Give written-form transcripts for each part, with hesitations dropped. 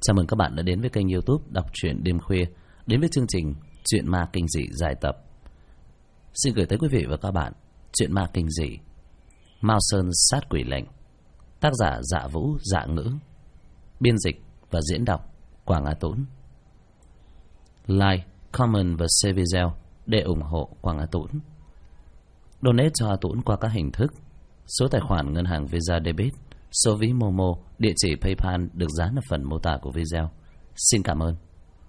Chào mừng các bạn đã đến với kênh YouTube Đọc truyện đêm khuya, đến với chương trình Truyện ma kinh dị dài tập. Xin gửi tới quý vị và các bạn truyện ma kinh dị Mao Sơn sát quỷ lệnh, tác giả Dạ Vũ Dạ Ngữ, biên dịch và diễn đọc Quảng Á Tún. Like, comment và share video để ủng hộ Quảng Á Tún. Donate cho A Tún qua các hình thức: số tài khoản ngân hàng Visa Debit, số ví Momo, địa chỉ PayPal được dán ở phần mô tả của video. Xin cảm ơn.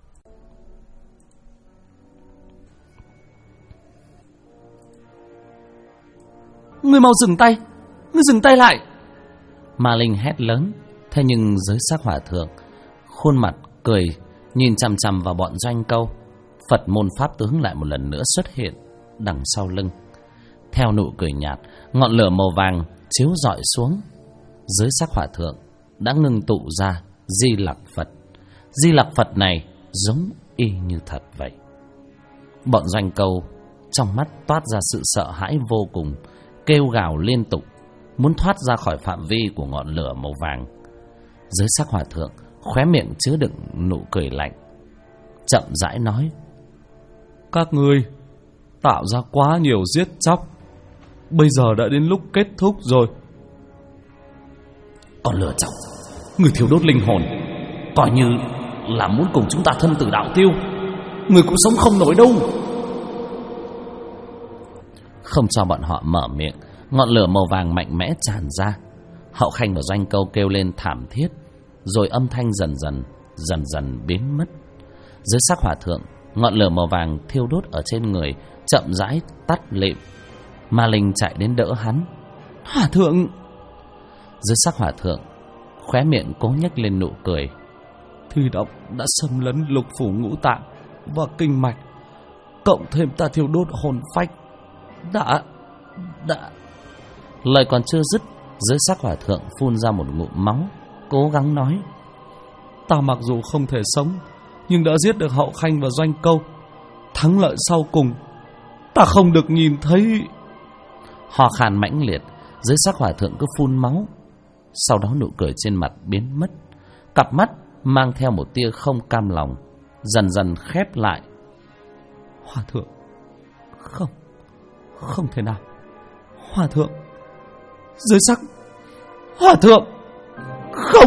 Ngươi mau dừng tay! Ngươi dừng tay lại! Ma Linh hét lớn. Thế nhưng giới xác hỏa thượng khuôn mặt cười nhìn chằm chằm vào bọn Doanh Câu. Phật môn pháp tướng lại một lần nữa xuất hiện đằng sau lưng. Theo nụ cười nhạt, ngọn lửa màu vàng chiếu rọi xuống. Dưới sắc hỏa thượng đã ngưng tụ ra Di Lặc Phật. Di Lặc Phật này giống y như thật vậy. Bọn Doanh Câu trong mắt toát ra sự sợ hãi vô cùng, kêu gào liên tục, muốn thoát ra khỏi phạm vi của ngọn lửa màu vàng. Dưới sắc hỏa thượng khóe miệng chứa đựng nụ cười lạnh, chậm rãi nói: Các ngươi tạo ra quá nhiều giết chóc, bây giờ đã đến lúc kết thúc rồi. Còn lửa chọc, người thiêu đốt linh hồn, coi như là muốn cùng chúng ta thân tử đạo tiêu, người cũng sống không nổi đâu. Không cho bọn họ mở miệng, ngọn lửa màu vàng mạnh mẽ tràn ra. Hậu Khanh và Doanh Câu kêu lên thảm thiết, rồi âm thanh dần dần biến mất. Dưới sắc hỏa thượng, ngọn lửa màu vàng thiêu đốt ở trên người chậm rãi tắt lịm. Ma Linh chạy đến đỡ hắn. Hỏa thượng! Dưới sắc hỏa thượng khóe miệng cố nhếch lên nụ cười. Thủy độc đã xâm lấn lục phủ ngũ tạng và kinh mạch, cộng thêm ta thiêu đốt hồn phách, đã Lời còn chưa dứt, dưới sắc hỏa thượng phun ra một ngụm máu, cố gắng nói: Ta mặc dù không thể sống, nhưng đã giết được Hậu Khanh và Doanh Câu. Thắng lợi sau cùng ta không được nhìn thấy. Ho khan mãnh liệt, dưới sắc hỏa thượng cứ phun máu. Sau đó nụ cười trên mặt biến mất, cặp mắt mang theo một tia không cam lòng dần dần khép lại. Hòa thượng, không thể nào. Hòa thượng, dưới sắc Hòa thượng, không.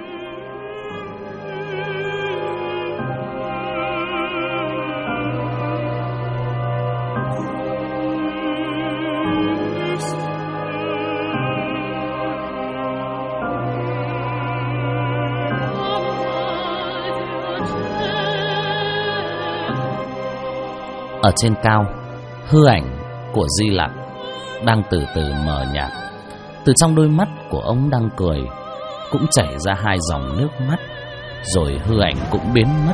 Ở trên cao, hư ảnh của Di Lặc đang từ từ mờ nhạt. Từ trong đôi mắt của ông đang cười cũng chảy ra hai dòng nước mắt, rồi hư ảnh cũng biến mất.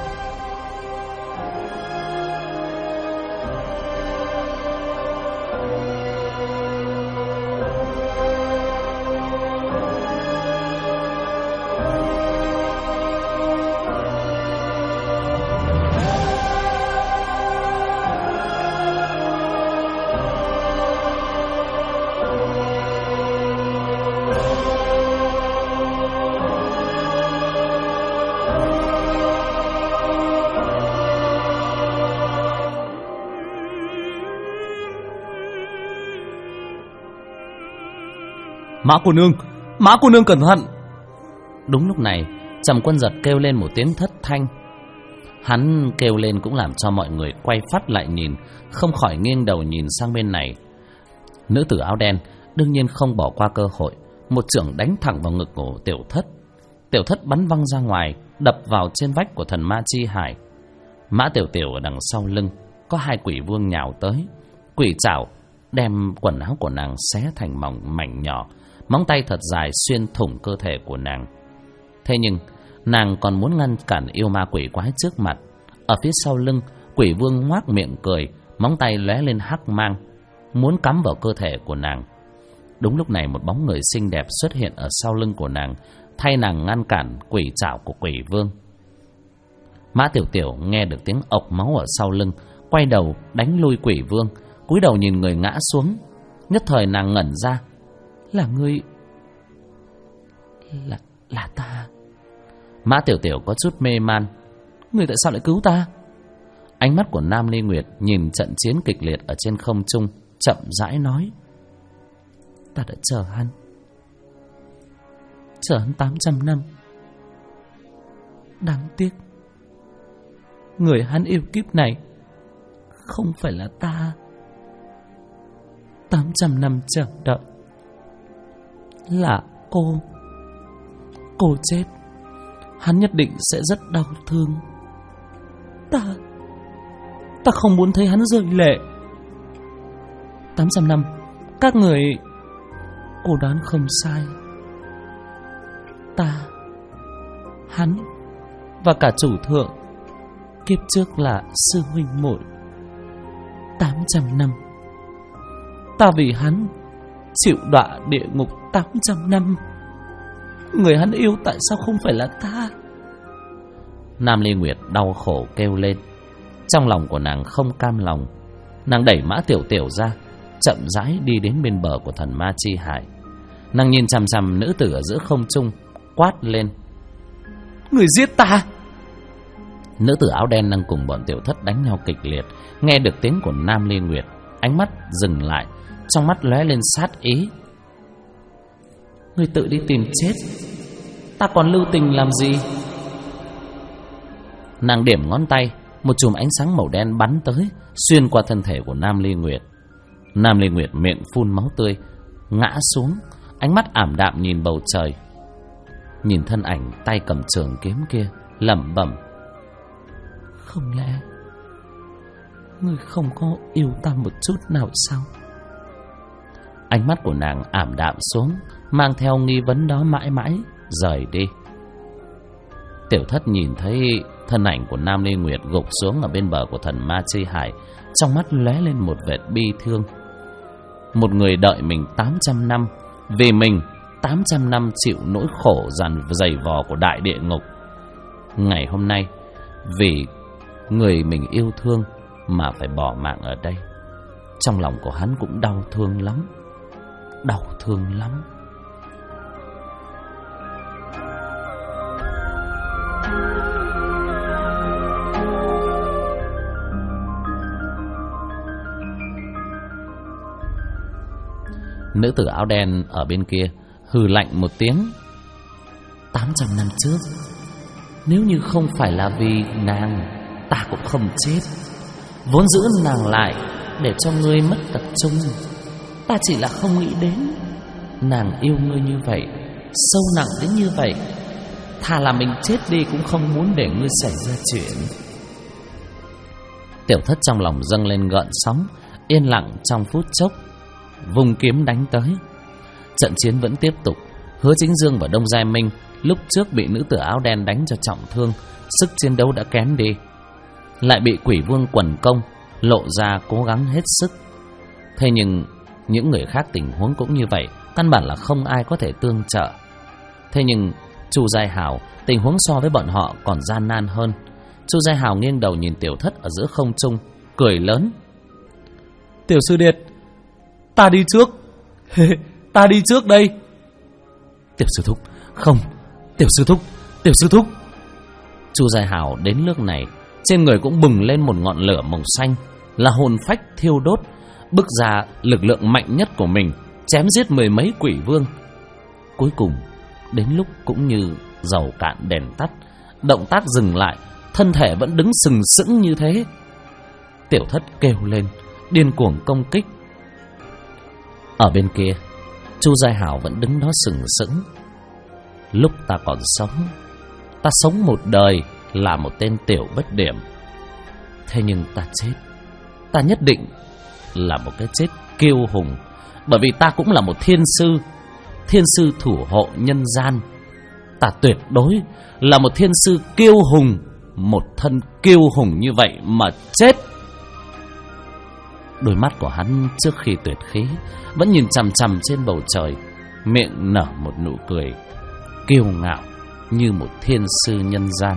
Mã cô nương cẩn thận! Đúng lúc này, Trầm Quân Giật kêu lên một tiếng thất thanh. Hắn kêu lên cũng làm cho mọi người quay phát lại nhìn, không khỏi nghiêng đầu nhìn sang bên này. Nữ tử áo đen đương nhiên không bỏ qua cơ hội, một chưởng đánh thẳng vào ngực của Tiểu Thất. Tiểu Thất bắn văng ra ngoài, đập vào trên vách của thần ma chi hải. Mã Tiểu Tiểu ở đằng sau lưng có hai quỷ vương nhào tới, quỷ chảo đem quần áo của nàng xé thành mảnh nhỏ, móng tay thật dài xuyên thủng cơ thể của nàng. Thế nhưng nàng còn muốn ngăn cản yêu ma quỷ quái trước mặt. Ở phía sau lưng, quỷ vương ngoác miệng cười, móng tay lóe lên hắc mang, muốn cắm vào cơ thể của nàng. Đúng lúc này một bóng người xinh đẹp xuất hiện ở sau lưng của nàng, thay nàng ngăn cản quỷ chảo của quỷ vương. Mã Tiểu Tiểu nghe được tiếng ộc máu ở sau lưng, quay đầu đánh lui quỷ vương, cúi đầu nhìn người ngã xuống. Nhất thời nàng ngẩn ra. Là ngươi? Là ta. Mã Tiểu Tiểu có chút mê man. Người tại sao lại cứu ta? Ánh mắt của Nam Ly Nguyệt nhìn trận chiến kịch liệt ở trên không trung, chậm rãi nói. Ta đã chờ hắn 800 năm. Đáng tiếc, người hắn yêu kiếp này không phải là ta. 800 năm chờ đợi là cô. Cô chết, hắn nhất định sẽ rất đau thương. Ta không muốn thấy hắn rơi lệ. 800 năm, các người... Cô đoán không sai. Ta, hắn và cả chủ thượng kiếp trước là sư huynh muội. 800 năm, ta vì hắn chịu đọa địa ngục 800 năm. Người hắn yêu tại sao không phải là ta? Nam Ly Nguyệt đau khổ kêu lên. Trong lòng của nàng không cam lòng, nàng đẩy Mã Tiểu Tiểu ra, chậm rãi đi đến bên bờ của thần ma chi hải. Nàng nhìn chằm chằm nữ tử ở giữa không trung, quát lên. Người giết ta! Nữ tử áo đen đang cùng bọn Tiểu Thất đánh nhau kịch liệt, nghe được tiếng của Nam Ly Nguyệt, ánh mắt dừng lại, trong mắt lóe lên sát ý. Người tự đi tìm chết, ta còn lưu tình làm gì? Nàng điểm ngón tay, một chùm ánh sáng màu đen bắn tới, xuyên qua thân thể của Nam Ly Nguyệt. Nam Ly Nguyệt miệng phun máu tươi, ngã xuống, ánh mắt ảm đạm nhìn bầu trời, nhìn thân ảnh tay cầm trường kiếm kia, lẩm bẩm. Không lẽ ngươi không có yêu ta một chút nào sao? Ánh mắt của nàng ảm đạm xuống, mang theo nghi vấn đó mãi mãi rời đi. Tiểu Thất nhìn thấy thân ảnh của Nam Ly Nguyệt gục xuống ở bên bờ của thần ma chi hải, trong mắt lóe lên một vệt bi thương. Một người đợi mình 800 năm, vì mình 800 năm chịu nỗi khổ dày vò của đại địa ngục. Ngày hôm nay, vì người mình yêu thương mà phải bỏ mạng ở đây. Trong lòng của hắn cũng đau thương lắm. Đau thương lắm. Nữ tử áo đen ở bên kia hừ lạnh một tiếng. 800 năm trước, nếu như không phải là vì nàng, ta cũng không chết. Vốn giữ nàng lại để cho ngươi mất tập trung. Ta chỉ là không nghĩ đến nàng yêu ngươi như vậy, sâu nặng đến như vậy. Thà là mình chết đi cũng không muốn để ngươi xảy ra chuyện. Tiểu Thất trong lòng dâng lên gợn sóng, yên lặng trong phút chốc, vùng kiếm đánh tới. Trận chiến vẫn tiếp tục. Hứa Chính Dương và Đông Giai Minh lúc trước bị nữ tử áo đen đánh cho trọng thương, sức chiến đấu đã kém đi, lại bị Quỷ Vương quần công, lộ ra cố gắng hết sức. Thế nhưng những người khác tình huống cũng như vậy, căn bản là không ai có thể tương trợ. Thế nhưng Chu Giai Hảo tình huống so với bọn họ còn gian nan hơn. Chu Giai Hảo nghiêng đầu nhìn Tiểu Thất ở giữa không trung, cười lớn. Tiểu sư điệt, ta đi trước. Ta đi trước đây. Tiểu sư thúc, không. Tiểu sư thúc, tiểu sư thúc. Chu Giai Hảo đến lúc này, trên người cũng bừng lên một ngọn lửa màu xanh, là hồn phách thiêu đốt, bức ra lực lượng mạnh nhất của mình, chém giết mười mấy quỷ vương. Cuối cùng đến lúc cũng như dầu cạn đèn tắt, động tác dừng lại, thân thể vẫn đứng sừng sững như thế. Tiểu Thất kêu lên, điên cuồng công kích. Ở bên kia, Chu Giai Hảo vẫn đứng đó sừng sững. Lúc ta còn sống, ta sống một đời là một tên tiểu bất điểm. Thế nhưng ta chết, ta nhất định là một cái chết kiêu hùng. Bởi vì ta cũng là một thiên sư thủ hộ nhân gian. Ta tuyệt đối là một thiên sư kiêu hùng, một thân kiêu hùng như vậy mà chết. Đôi mắt của hắn trước khi tuyệt khí vẫn nhìn chằm chằm trên bầu trời, miệng nở một nụ cười kiêu ngạo như một thiên sư nhân gian.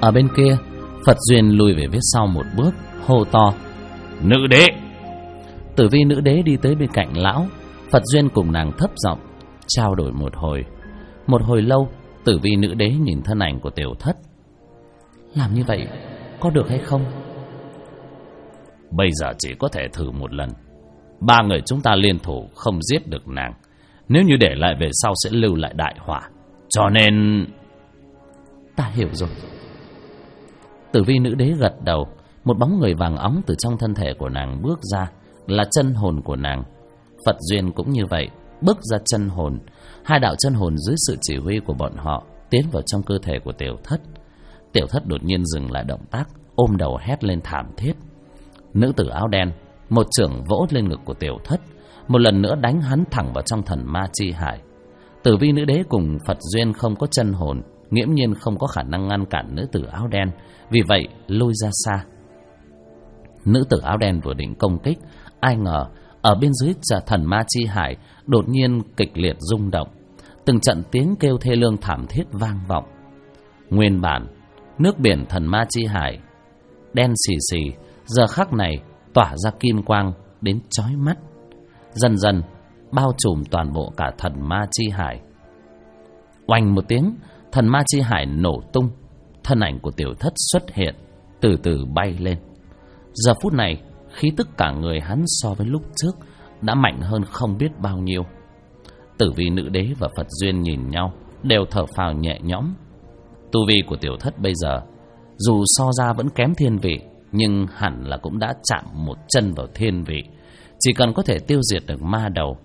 Ở bên kia, Phật Duyên lùi về phía sau một bước, hô to: Nữ đế! Tử vi nữ đế đi tới bên cạnh lão. Phật Duyên cùng nàng thấp giọng trao đổi một hồi. Một hồi lâu, tử vi nữ đế nhìn thân ảnh của Tiểu Thất. Làm như vậy có được hay không? Bây giờ chỉ có thể thử một lần. 3 người chúng ta liên thủ không giết được nàng. Nếu như để lại về sau sẽ lưu lại đại họa. Cho nên... Ta hiểu rồi. Tử vi nữ đế gật đầu. Một bóng người vàng óng từ trong thân thể của nàng bước ra, là chân hồn của nàng. Phật Duyên cũng như vậy, bước ra chân hồn. 2 đạo chân hồn dưới sự chỉ huy của bọn họ tiến vào trong cơ thể của Tiểu Thất. Tiểu Thất đột nhiên dừng lại động tác, ôm đầu hét lên thảm thiết. Nữ tử áo đen một chưởng vỗ lên ngực của Tiểu Thất, một lần nữa đánh hắn thẳng vào trong thần ma chi hải. Tử vi nữ đế cùng Phật Duyên không có chân hồn, nghiễm nhiên không có khả năng ngăn cản nữ tử áo đen, vì vậy lui ra xa. Nữ tử áo đen vừa định công kích, ai ngờ ở bên dưới thần ma chi hải đột nhiên kịch liệt rung động, từng trận tiếng kêu thê lương thảm thiết vang vọng. Nguyên bản nước biển thần ma chi hải đen xì xì, giờ khắc này tỏa ra kim quang đến chói mắt, dần dần bao trùm toàn bộ cả thần ma chi hải. Oanh một tiếng, thần ma chi hải nổ tung, thân ảnh của Tiểu Thất xuất hiện, từ từ bay lên. Giờ phút này, khí tức cả người hắn so với lúc trước đã mạnh hơn không biết bao nhiêu. Tử vi nữ đế và Phật Duyên nhìn nhau, đều thở phào nhẹ nhõm. Tu vi của Tiểu Thất bây giờ, dù so ra vẫn kém thiên vị, nhưng hẳn là cũng đã chạm một chân vào thiên vị. Chỉ cần có thể tiêu diệt được ma đầu,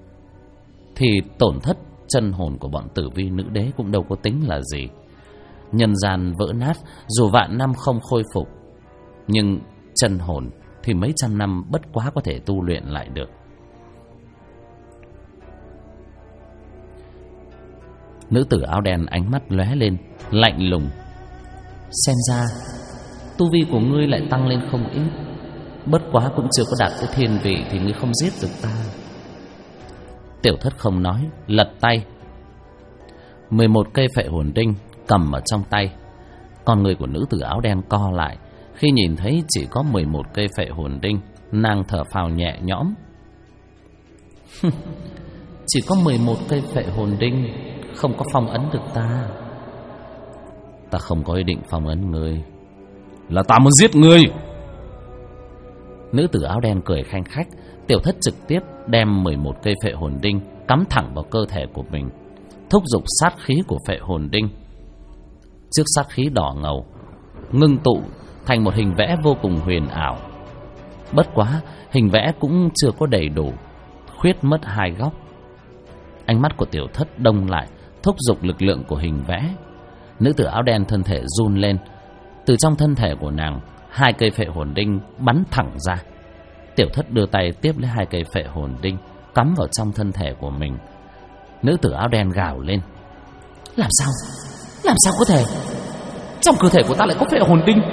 thì tổn thất chân hồn của bọn tử vi nữ đế cũng đâu có tính là gì. Nhân gian vỡ nát, dù vạn năm không khôi phục, nhưng chân hồn thì mấy trăm năm bất quá có thể tu luyện lại được. Nữ tử áo đen ánh mắt lóe lên, lạnh lùng. Xem ra tu vi của ngươi lại tăng lên không ít, bất quá cũng chưa có đạt tới thiên vị thì ngươi không giết được ta. Tiểu Thất không nói, lật tay. 11 cây phệ hồn đinh cầm ở trong tay. Con người của nữ tử áo đen co lại khi nhìn thấy chỉ có 11 cây phệ hồn đinh, nàng thở phào nhẹ nhõm. Chỉ có 11 cây phệ hồn đinh, không có phong ấn được ta. Ta không có ý định phong ấn ngươi, là ta muốn giết ngươi. Nữ tử áo đen cười khanh khách. Tiểu Thất trực tiếp đem 11 cây phệ hồn đinh cắm thẳng vào cơ thể của mình, thúc giục sát khí của phệ hồn đinh. Trước sát khí đỏ ngầu ngưng tụ thành một hình vẽ vô cùng huyền ảo. Bất quá hình vẽ cũng chưa có đầy đủ, khuyết mất 2 góc. Ánh mắt của Tiểu Thất đông lại, thúc giục lực lượng của hình vẽ. Nữ tử áo đen thân thể run lên. Từ trong thân thể của nàng, 2 cây phệ hồn đinh bắn thẳng ra. Tiểu Thất đưa tay tiếp lấy 2 cây phệ hồn đinh cắm vào trong thân thể của mình. Nữ tử áo đen gào lên. Làm sao có thể? Trong cơ thể của ta lại có phệ hồn đinh.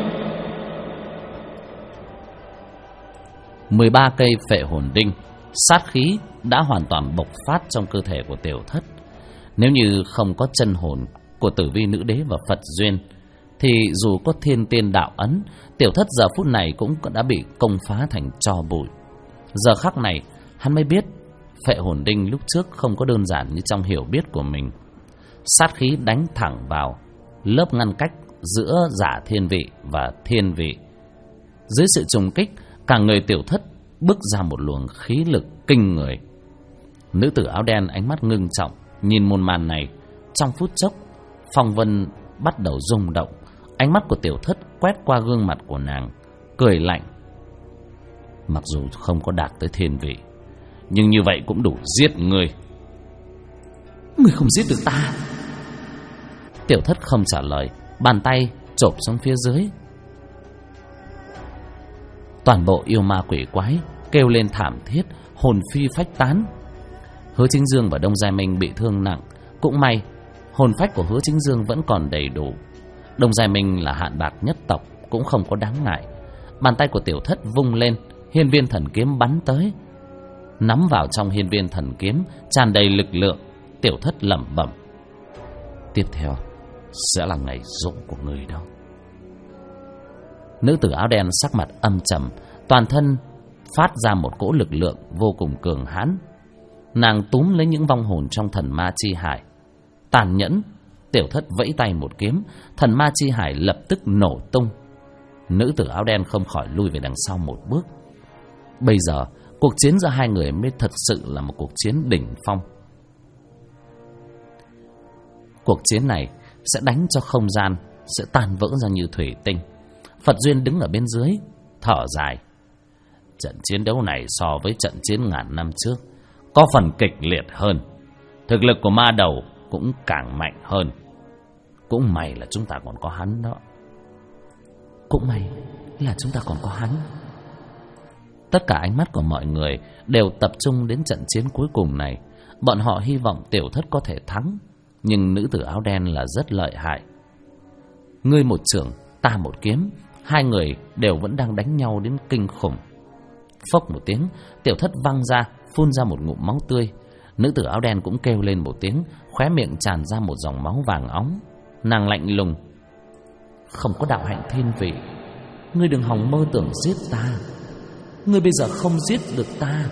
13 cây phệ hồn đinh, sát khí đã hoàn toàn bộc phát trong cơ thể của Tiểu Thất. Nếu như không có chân hồn của tử vi nữ đế và Phật Duyên, thì dù có thiên tiên đạo ấn, Tiểu Thất giờ phút này cũng đã bị công phá thành tro bụi. Giờ khắc này hắn mới biết phệ hồn đinh lúc trước không có đơn giản như trong hiểu biết của mình. Sát khí đánh thẳng vào lớp ngăn cách giữa giả thiên vị và thiên vị. Dưới sự trùng kích, cả người Tiểu Thất bước ra một luồng khí lực kinh người. Nữ tử áo đen ánh mắt ngưng trọng nhìn một màn này. Trong phút chốc, phong vân bắt đầu rung động. Ánh mắt của Tiểu Thất quét qua gương mặt của nàng, cười lạnh. Mặc dù không có đạt tới thiên vị, nhưng như vậy cũng đủ giết ngươi. Ngươi không giết được ta. Tiểu Thất không trả lời, bàn tay chộp xuống phía dưới. Toàn bộ yêu ma quỷ quái kêu lên thảm thiết, hồn phi phách tán. Hứa Chính Dương và Đông Giai Minh bị thương nặng. Cũng may hồn phách của Hứa Chính Dương vẫn còn đầy đủ. Đông Giai Minh là hạn bạc nhất tộc, cũng không có đáng ngại. Bàn tay của Tiểu Thất vung lên, hiên viên thần kiếm bắn tới. Nắm vào trong hiên viên thần kiếm tràn đầy lực lượng. Tiểu Thất lẩm bẩm. Tiếp theo sẽ là ngày rỗ của người đó. Nữ tử áo đen sắc mặt âm trầm, toàn thân phát ra một cỗ lực lượng vô cùng cường hãn. Nàng túm lấy những vong hồn trong thần ma chi hải. Tàn nhẫn, Tiểu Thất vẫy tay một kiếm, thần ma chi hải lập tức nổ tung. Nữ tử áo đen không khỏi lui về đằng sau một bước. Bây giờ cuộc chiến giữa hai người mới thật sự là một cuộc chiến đỉnh phong. Cuộc chiến này sẽ đánh cho không gian sẽ tan vỡ ra như thủy tinh. Phật Duyên đứng ở bên dưới thở dài. Trận chiến đấu này so với trận chiến ngàn năm trước có phần kịch liệt hơn. Thực lực của ma đầu cũng càng mạnh hơn. Cũng may là chúng ta còn có hắn đó. Cũng may là chúng ta còn có hắn. Tất cả ánh mắt của mọi người đều tập trung đến trận chiến cuối cùng này. Bọn họ hy vọng Tiểu Thất có thể thắng, nhưng nữ tử áo đen là rất lợi hại. Ngươi một chưởng, ta một kiếm, hai người đều vẫn đang đánh nhau đến kinh khủng. Phốc một tiếng, Tiểu Thất văng ra, phun ra một ngụm máu tươi. Nữ tử áo đen cũng kêu lên một tiếng, khóe miệng tràn ra một dòng máu vàng óng. Nàng lạnh lùng: không có đạo hạnh thiên vị, ngươi đừng hòng mơ tưởng giết ta. Ngươi bây giờ không giết được ta.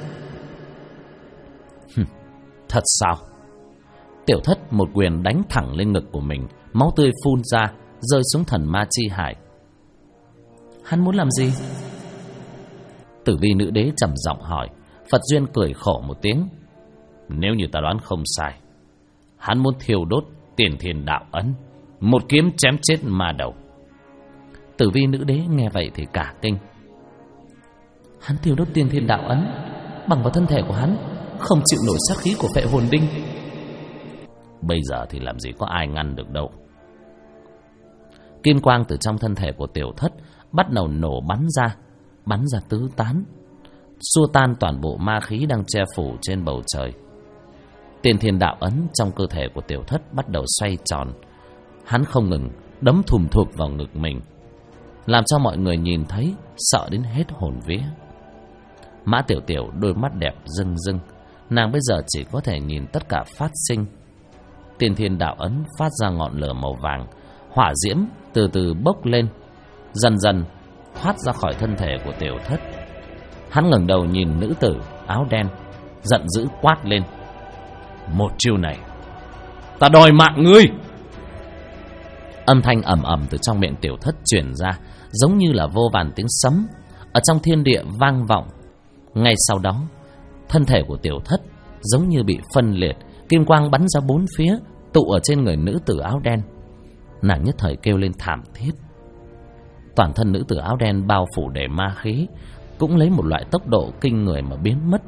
Thật sao? Tiểu Thất một quyền đánh thẳng lên ngực của mình, máu tươi phun ra, rơi xuống thần ma chi hải. Hắn muốn làm gì? Tử Vi nữ đế trầm giọng hỏi. Phật Duyên cười khổ một tiếng. Nếu như ta đoán không sai, hắn muốn thiêu đốt Tiền Thiên Đạo Ấn, một kiếm chém chết ma đầu. Tử Vi nữ đế nghe vậy thì cả kinh. Hắn thiêu đốt Tiền Thiên Đạo Ấn bằng vào thân thể của hắn, không chịu nổi sát khí của Phệ Hồn Đinh. Bây giờ thì làm gì có ai ngăn được đâu. Kim quang từ trong thân thể của Tiểu Thất bắt đầu nổ bắn ra tứ tán, xua tan toàn bộ ma khí đang che phủ trên bầu trời. Tiền Thiên Đạo Ấn trong cơ thể của Tiểu Thất bắt đầu xoay tròn. Hắn không ngừng đấm thùm thụp vào ngực mình, làm cho mọi người nhìn thấy sợ đến hết hồn vía. Mã Tiểu Tiểu đôi mắt đẹp rưng rưng, nàng bây giờ chỉ có thể nhìn tất cả phát sinh. Tiền Thiên Đạo Ấn phát ra ngọn lửa màu vàng, hỏa diễm từ từ bốc lên, dần dần thoát ra khỏi thân thể của Tiểu Thất. Hắn ngẩng đầu nhìn nữ tử áo đen, giận dữ quát lên: một chiêu này, ta đòi mạng ngươi! Âm thanh ầm ầm từ trong miệng Tiểu Thất truyền ra, giống như là vô vàn tiếng sấm ở trong thiên địa vang vọng. Ngay sau đó, thân thể của Tiểu Thất giống như bị phân liệt, kim quang bắn ra bốn phía, tụ ở trên người nữ tử áo đen. Nàng nhất thời kêu lên thảm thiết. Toàn thân nữ tử áo đen bao phủ đầy ma khí, cũng lấy một loại tốc độ kinh người mà biến mất.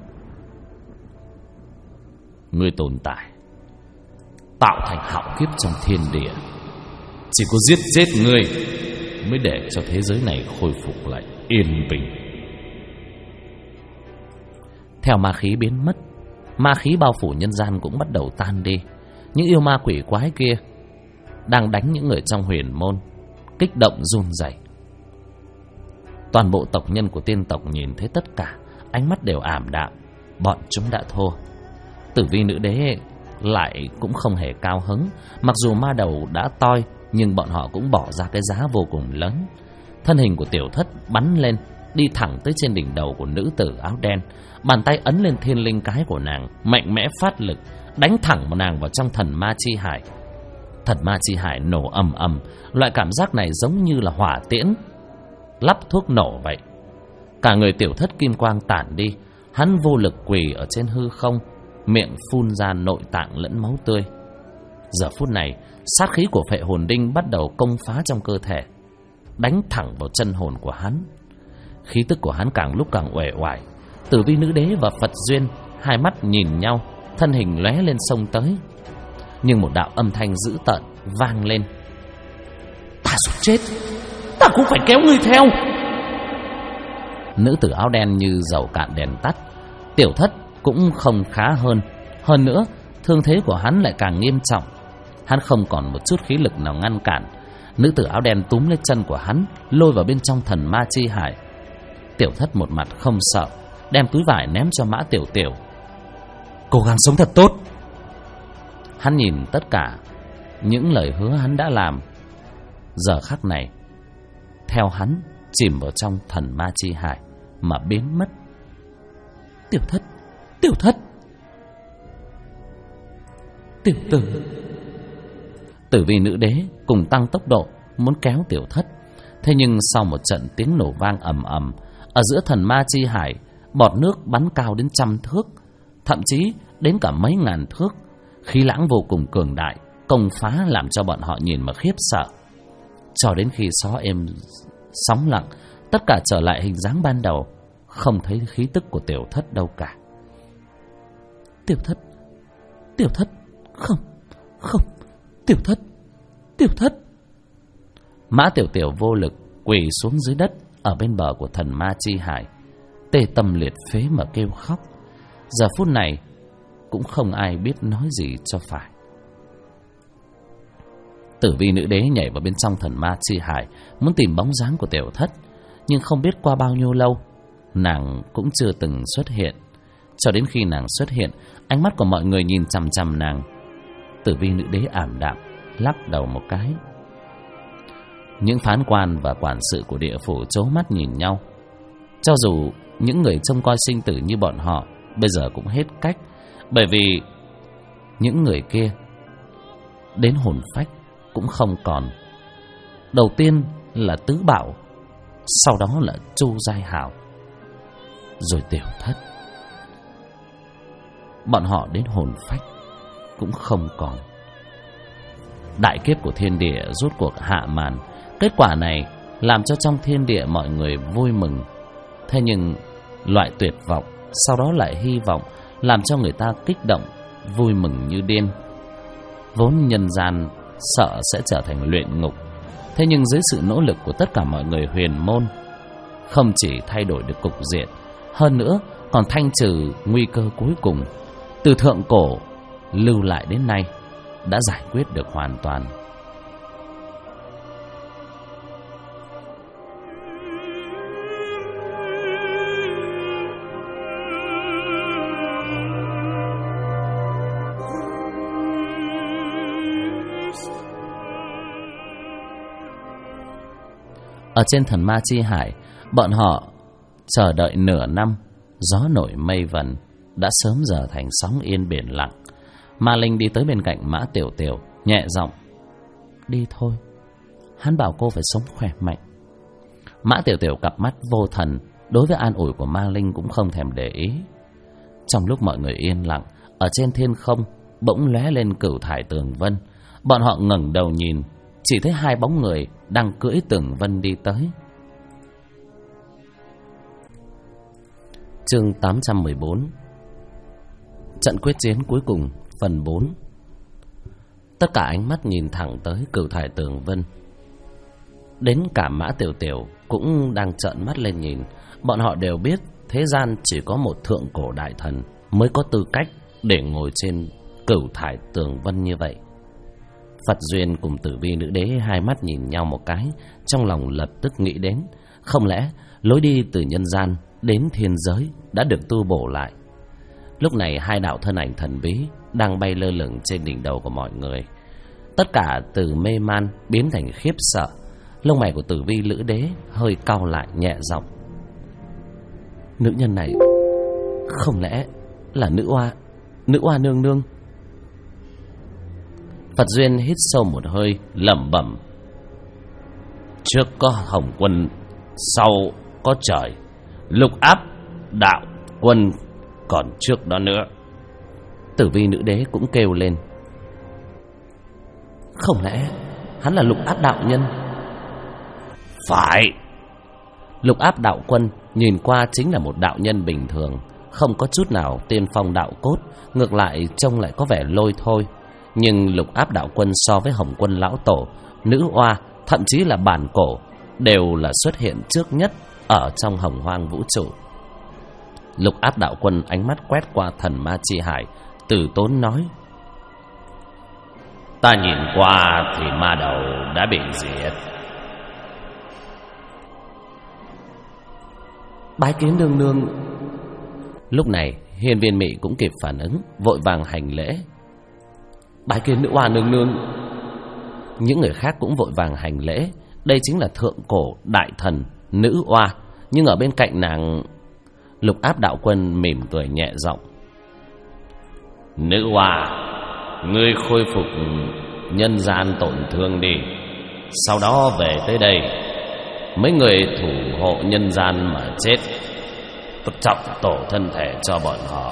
Ngươi tồn tại, tạo thành hạo kiếp trong thiên địa, chỉ có giết ngươi mới để cho thế giới này khôi phục lại yên bình. Theo ma khí biến mất, ma khí bao phủ nhân gian cũng bắt đầu tan đi. Những yêu ma quỷ quái kia đang đánh những người trong huyền môn, kích động run rẩy. Toàn bộ tộc nhân của tiên tộc nhìn thấy tất cả, ánh mắt đều ảm đạm. Bọn chúng đã thua. Tử Vi nữ đế lại cũng không hề cao hứng. Mặc dù ma đầu đã toi, nhưng bọn họ cũng bỏ ra cái giá vô cùng lớn. Thân hình của Tiểu Thất bắn lên, đi thẳng tới trên đỉnh đầu của nữ tử áo đen. Bàn tay ấn lên thiên linh cái của nàng, mạnh mẽ phát lực, đánh thẳng một nàng vào trong thần ma chi hải. Thần ma chi hải nổ ầm ầm, loại cảm giác này giống như là hỏa tiễn lắp thuốc nổ vậy. Cả người Tiểu Thất kim quang tản đi, hắn vô lực quỳ ở trên hư không, miệng phun ra nội tạng lẫn máu tươi. Giờ phút này, sát khí của Phệ Hồn Đinh bắt đầu công phá trong cơ thể, đánh thẳng vào chân hồn của hắn. Khí tức của hắn càng lúc càng uể oải. Tử Vi nữ đế và Phật Duyên hai mắt nhìn nhau, thân hình lóe lên xông tới. Nhưng một đạo âm thanh dữ tợn vang lên: ta dù chết, ta cũng phải kéo ngươi theo. Nữ tử áo đen như dầu cạn đèn tắt. Tiểu Thất cũng không khá hơn. Hơn nữa, thương thế của hắn lại càng nghiêm trọng. Hắn không còn một chút khí lực nào ngăn cản. Nữ tử áo đen túm lấy chân của hắn, lôi vào bên trong thần ma chi hải. Tiểu Thất một mặt không sợ, đem túi vải ném cho Mã Tiểu Tiểu. Cố gắng sống thật tốt. Hắn nhìn tất cả những lời hứa hắn đã làm, giờ khắc này theo hắn chìm vào trong thần ma chi hải mà biến mất. Tiểu thất, tiểu thất, tiểu tử. Tử vi nữ đế cùng tăng tốc độ muốn kéo tiểu thất. Thế nhưng sau một trận tiếng nổ vang ầm ầm, ở giữa thần ma chi hải, bọt nước bắn cao đến 100 thước, thậm chí đến cả mấy ngàn thước. Khí lãng vô cùng cường đại, công phá làm cho bọn họ nhìn mà khiếp sợ. Cho đến khi gió êm sóng lặng, tất cả trở lại hình dáng ban đầu, không thấy khí tức của tiểu thất đâu cả. Tiểu thất, tiểu thất, không, không, tiểu thất, tiểu thất. Mã Tiểu Tiểu vô lực quỳ xuống dưới đất ở bên bờ của thần ma chi hải, tê tâm liệt phế mà kêu khóc. Giờ phút này cũng không ai biết nói gì cho phải. Tử vi nữ đế nhảy vào bên trong thần ma chi hải, muốn tìm bóng dáng của tiểu thất, nhưng không biết qua bao nhiêu lâu nàng cũng chưa từng xuất hiện. Cho đến khi nàng xuất hiện, ánh mắt của mọi người nhìn chằm chằm nàng. Tử vi nữ đế ảm đạm lắc đầu một cái. Những phán quan và quản sự của địa phủ trố mắt nhìn nhau. Cho dù những người trông coi sinh tử như bọn họ bây giờ cũng hết cách, bởi vì những người kia đến hồn phách cũng không còn. Đầu tiên là Tứ Bảo, sau đó là Chu Giai Hảo, rồi tiểu thất. Bọn họ đến hồn phách cũng không còn. Đại kiếp của thiên địa rốt cuộc hạ màn. Kết quả này làm cho trong thiên địa mọi người vui mừng. Thế nhưng loại tuyệt vọng sau đó lại hy vọng làm cho người ta kích động, vui mừng như điên. Vốn nhân gian sợ sẽ trở thành luyện ngục, thế nhưng dưới sự nỗ lực của tất cả mọi người huyền môn, không chỉ thay đổi được cục diện, hơn nữa còn thanh trừ nguy cơ cuối cùng từ thượng cổ lưu lại đến nay đã giải quyết được hoàn toàn. Ở trên thần ma chi hải, bọn họ chờ đợi nửa năm, gió nổi mây vần đã sớm giờ thành sóng yên biển lặng. Ma Linh đi tới bên cạnh Mã Tiểu Tiểu, nhẹ giọng: "Đi thôi, hắn bảo cô phải sống khỏe mạnh." Mã Tiểu Tiểu cặp mắt vô thần, đối với an ủi của Ma Linh cũng không thèm để ý. Trong lúc mọi người yên lặng, ở trên thiên không bỗng lóe lên cửu thải tường vân. Bọn họ ngẩng đầu nhìn, chỉ thấy hai bóng người đang cưỡi tường vân đi tới. Chương 814. Trận quyết chiến cuối cùng phần 4. Tất cả ánh mắt nhìn thẳng tới cửu thải tường vân. Đến cả Mã Tiểu Tiểu cũng đang trợn mắt lên nhìn. Bọn họ đều biết thế gian chỉ có một thượng cổ đại thần mới có tư cách để ngồi trên cửu thải tường vân như vậy. Phật Duyên cùng Tử Vi nữ đế hai mắt nhìn nhau một cái, trong lòng lập tức nghĩ đến, không lẽ lối đi từ nhân gian đến thiên giới đã được tu bổ lại. Lúc này hai đạo thân ảnh thần bí đang bay lơ lửng trên đỉnh đầu của mọi người. Tất cả từ mê man biến thành khiếp sợ. Lông mày của Tử Vi nữ đế hơi cau lại, nhẹ giọng: "Nữ nhân này không lẽ là nữ oa nương nương?" Phật Duyên hít sâu một hơi, lẩm bẩm: "Trước có Hồng Quân, sau có trời, Lục Áp đạo quân còn trước đó nữa." Tử Vi nữ đế cũng kêu lên: "Không lẽ hắn là Lục Áp đạo nhân?" "Phải." Lục Áp đạo quân nhìn qua chính là một đạo nhân bình thường, không có chút nào tiên phong đạo cốt, ngược lại trông lại có vẻ lôi thôi. Nhưng Lục Áp đạo quân so với Hồng Quân lão tổ, nữ oa, thậm chí là bản cổ đều là xuất hiện trước nhất ở trong hồng hoang vũ trụ. Lục Áp đạo quân ánh mắt quét qua thần ma chi hải, từ tốn nói: "Ta nhìn qua thì ma đầu đã bị diệt." "Bái kiến nương nương." Lúc này Hiên Viên Mị cũng kịp phản ứng, vội vàng hành lễ: "Bái kiến nữ oa nương nương." Những người khác cũng vội vàng hành lễ. Đây chính là thượng cổ đại thần nữ oa, nhưng ở bên cạnh nàng, Lục Áp đạo quân mỉm cười nhẹ giọng. Nữ oa, ngươi khôi phục nhân gian tổn thương đi, sau đó về tới đây. Mấy người thủ hộ nhân gian mà chết, trọng tổ thân thể cho bọn họ.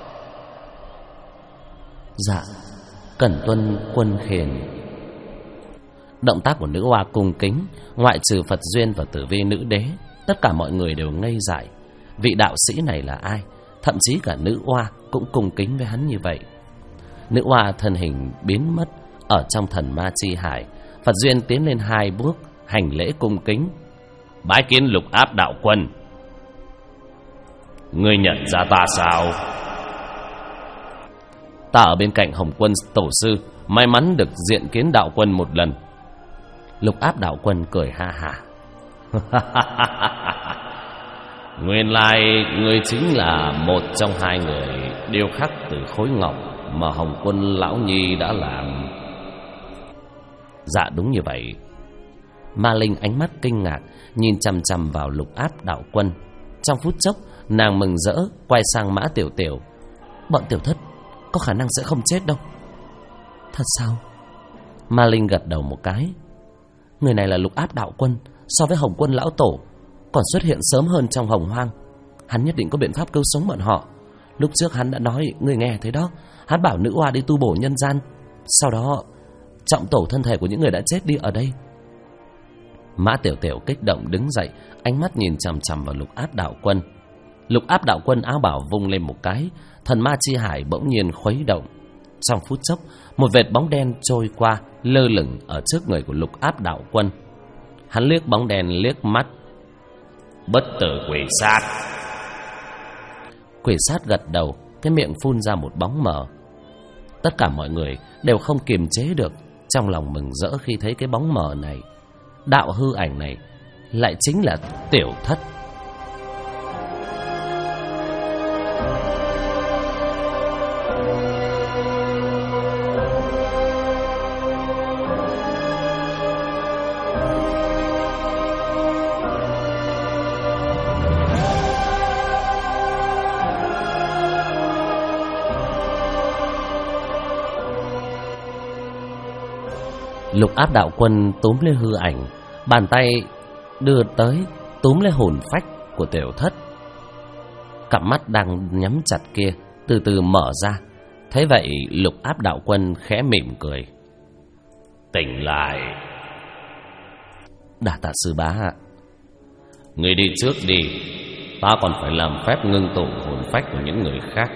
Dạ, cẩn tuân quân khiển. Động tác của nữ oa cung kính, ngoại trừ Phật Duyên và Tử Vi nữ đế, tất cả mọi người đều ngây dại. Vị đạo sĩ này là ai? Thậm chí cả nữ oa cũng cung kính với hắn như vậy. Nữ oa thân hình biến mất ở trong thần ma chi hải. Phật Duyên tiến lên 2 bước, hành lễ cung kính. Bái kiến Lục Áp đạo quân. Ngươi nhận ra ta sao? Ta ở bên cạnh Hồng Quân tổ sư, may mắn được diện kiến đạo quân một lần. Lục Áp đạo quân cười ha hả. Nguyên lai ngươi chính là một trong 2 người điêu khắc từ khối ngọc mà Hồng Quân lão nhi đã làm. Dạ đúng như vậy. Ma Linh ánh mắt kinh ngạc nhìn chằm chằm vào Lục Áp đạo quân. Trong phút chốc nàng mừng rỡ quay sang Mã Tiểu Tiểu. Bọn tiểu thất có khả năng sẽ không chết đâu. Thật sao? Ma Linh gật đầu một cái. Người này là Lục Áp đạo quân, so với Hồng Quân lão tổ còn xuất hiện sớm hơn trong Hồng Hoang. Hắn nhất định có biện pháp cứu sống bọn họ. Lúc trước hắn đã nói, người nghe thấy đó, hắn bảo nữ oa đi tu bổ nhân gian, sau đó trọng tổ thân thể của những người đã chết đi ở đây. Mã Tiểu Tiểu kích động đứng dậy, ánh mắt nhìn chằm chằm vào Lục Áp đạo quân. Lục Áp đạo quân áo bảo vung lên một cái, thần ma chi hải bỗng nhiên khuấy động. Trong phút chốc, một vệt bóng đen trôi qua, lơ lửng ở trước người của Lục Áp đạo quân. Hắn liếc bóng đen liếc mắt. Bất tử quỷ sát. Quỷ sát gật đầu, cái miệng phun ra một bóng mờ. Tất cả mọi người đều không kiềm chế được, trong lòng mừng rỡ khi thấy cái bóng mờ này. Đạo hư ảnh này lại chính là Tiểu Thất. Lục Áp đạo quân túm lấy hư ảnh, bàn tay đưa tới túm lấy hồn phách của Tiểu Thất. Cặp mắt đang nhắm chặt kia từ từ mở ra. Thấy vậy Lục Áp đạo quân khẽ mỉm cười. Tỉnh lại. Đa tạ sư bá ạ. Người đi trước đi, ta còn phải làm phép ngưng tụ hồn phách của những người khác.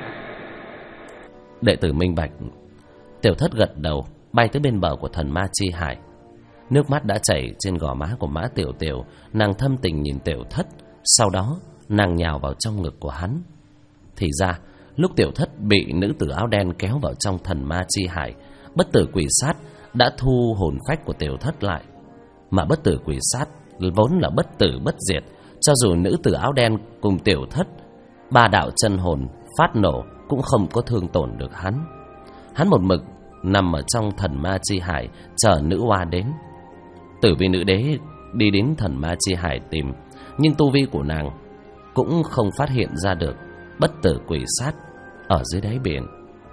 Đệ tử minh bạch. Tiểu Thất gật đầu, bay tới bên bờ của thần ma chi hải. Nước mắt đã chảy trên gò má của Mã Tiểu Tiểu. Nàng thâm tình nhìn Tiểu Thất, sau đó nàng nhào vào trong ngực của hắn. Thì ra lúc Tiểu Thất bị nữ tử áo đen kéo vào trong thần ma chi hải, bất tử quỷ sát đã thu hồn phách của Tiểu Thất lại. Mà bất tử quỷ sát vốn là bất tử bất diệt, cho dù nữ tử áo đen cùng Tiểu Thất 3 đạo chân hồn phát nổ cũng không có thương tổn được hắn. Hắn một mực nằm ở trong thần ma chi hải chờ nữ oa đến. Tử Vi nữ đế đi đến thần ma chi hải tìm, nhưng tu vi của nàng cũng không phát hiện ra được bất tử quỷ sát ở dưới đáy biển.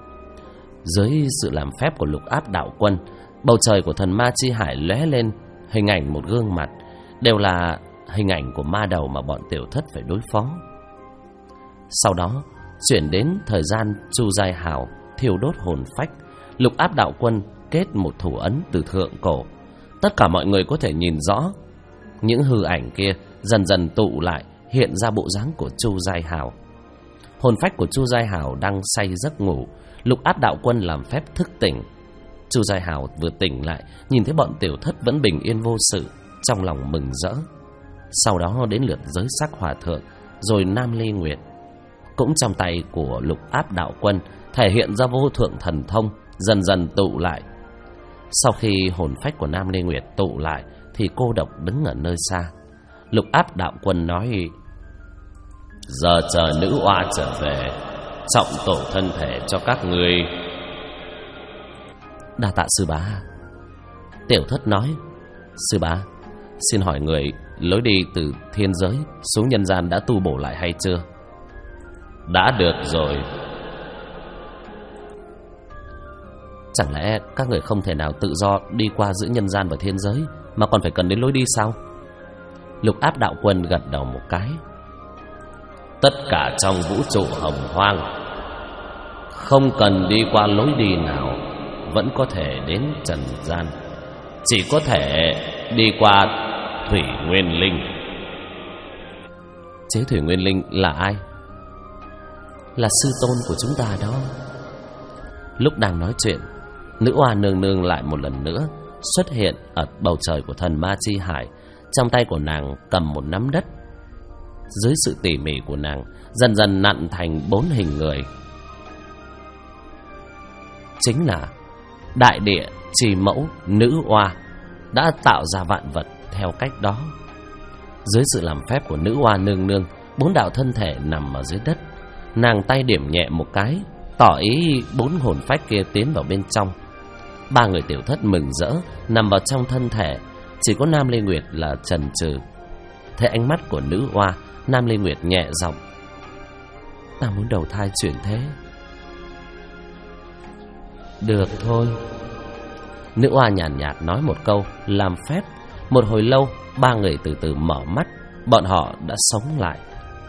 Dưới sự làm phép của Lục Áp đạo quân, bầu trời của thần ma chi hải lóe lên hình ảnh một gương mặt, đều là hình ảnh của ma đầu mà bọn Tiểu Thất phải đối phó. Sau đó chuyển đến thời gian Chu Giai Hào thiêu đốt hồn phách. Lục Áp đạo quân kết một thủ ấn từ thượng cổ. Tất cả mọi người có thể nhìn rõ những hư ảnh kia dần dần tụ lại, hiện ra bộ dáng của Chu Giai Hào. Hồn phách của Chu Giai Hào đang say giấc ngủ. Lục Áp đạo quân làm phép thức tỉnh. Chu Giai Hào vừa tỉnh lại, nhìn thấy bọn Tiểu Thất vẫn bình yên vô sự, trong lòng mừng rỡ. Sau đó đến lượt Giới Sắc Hòa Thượng, rồi Nam Ly Nguyệt. Cũng trong tay của Lục Áp đạo quân thể hiện ra vô thượng thần thông, dần dần tụ lại. Sau khi hồn phách của Nam Ly Nguyệt tụ lại thì cô độc đứng ở nơi xa. Lục Áp đạo quân nói: giờ chờ nữ oa trở về, trọng tổ thân thể cho các ngươi. Đa tạ sư bá. Tiểu Thất nói: sư bá, xin hỏi người lối đi từ thiên giới xuống nhân gian đã tu bổ lại hay chưa? Đã được rồi. Chẳng lẽ các người không thể nào tự do đi qua giữa nhân gian và thiên giới, mà còn phải cần đến lối đi sao? Lục Áp đạo quân gật đầu một cái. Tất cả trong vũ trụ hồng hoang, không cần đi qua lối đi nào vẫn có thể đến trần gian, chỉ có thể đi qua Thủy Nguyên Linh. Chế Thủy Nguyên Linh là ai? Là sư tôn của chúng ta đó. Lúc đang nói chuyện, nữ oa nương nương lại một lần nữa xuất hiện ở bầu trời của thần Ma Chi Hải. Trong tay của nàng cầm một nắm đất. Dưới sự tỉ mỉ của nàng, dần dần nặn thành 4 hình người. Chính là đại địa trì mẫu nữ oa đã tạo ra vạn vật theo cách đó. Dưới sự làm phép của nữ oa nương nương, 4 đạo thân thể nằm ở dưới đất. Nàng tay điểm nhẹ một cái, tỏ ý 4 hồn phách kia tiến vào bên trong. 3 người tiểu thất mừng rỡ nằm vào trong thân thể. Chỉ có Nam Lê Nguyệt là chần chừ. Thấy ánh mắt của nữ oa, Nam Lê Nguyệt nhẹ giọng: ta muốn đầu thai chuyển thế. Được thôi. Nữ oa nhàn nhạt nói một câu, làm phép. Một hồi lâu, 3 người từ từ mở mắt. Bọn họ đã sống lại.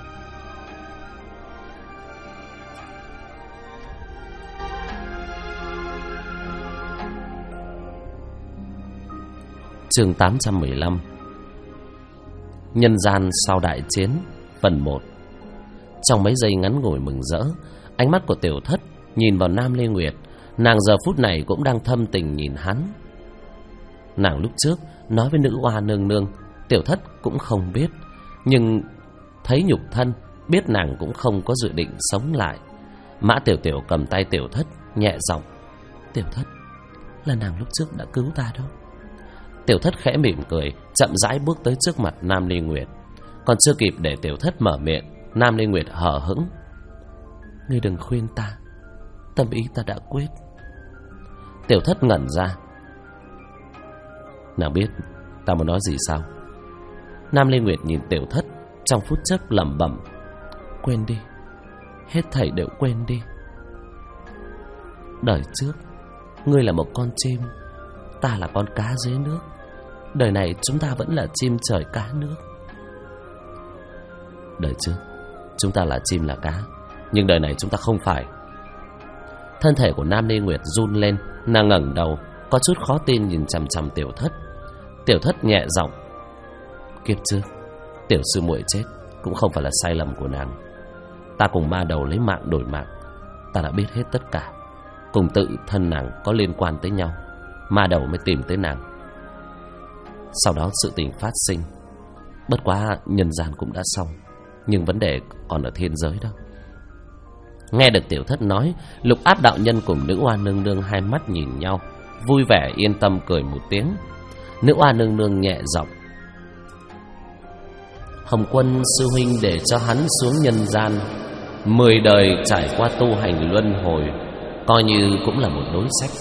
Chương 815. Nhân gian sau đại chiến, phần 1. Trong mấy giây ngắn ngủi mừng rỡ, ánh mắt của tiểu thất nhìn vào Nam Lê Nguyệt. Nàng giờ phút này cũng đang thâm tình nhìn hắn. Nàng lúc trước nói với nữ oa nương nương, tiểu thất cũng không biết. Nhưng thấy nhục thân, biết nàng cũng không có dự định sống lại. Mã Tiểu Tiểu cầm tay tiểu thất, nhẹ giọng: tiểu thất, là nàng lúc trước đã cứu ta đó. Tiểu thất khẽ mỉm cười, chậm rãi bước tới trước mặt Nam Lê Nguyệt. Còn chưa kịp để tiểu thất mở miệng, Nam Lê Nguyệt hờ hững: ngươi đừng khuyên ta, tâm ý ta đã quyết. Tiểu thất ngẩn ra. Nàng biết ta muốn nói gì sao? Nam Lê Nguyệt nhìn tiểu thất, trong phút chốc lẩm bẩm: quên đi, hết thảy đều quên đi. Đời trước, ngươi là một con chim, ta là con cá dưới nước. Đời này chúng ta vẫn là chim trời cá nước. Đời trước chúng ta là chim là cá, nhưng đời này chúng ta không phải. Thân thể của Nam Lê Nguyệt run lên. Nàng ngẩng đầu, có chút khó tin nhìn chằm chằm tiểu thất. Tiểu thất nhẹ giọng: kiếp trước tiểu sư muội chết cũng không phải là sai lầm của nàng. Ta cùng ma đầu lấy mạng đổi mạng, ta đã biết hết tất cả. Cùng tự thân nàng có liên quan tới nhau, ma đầu mới tìm tới nàng. Sau đó sự tình phát sinh. Bất quá nhân gian cũng đã xong, nhưng vấn đề còn ở thiên giới đó. Nghe được tiểu thất nói, Lục Áp đạo nhân cùng nữ oa nương nương hai mắt nhìn nhau, vui vẻ yên tâm cười một tiếng. Nữ oa nương nương nhẹ giọng: Hồng Quân sư huynh để cho hắn xuống nhân gian, 10 đời trải qua tu hành luân hồi, coi như cũng là một đối sách.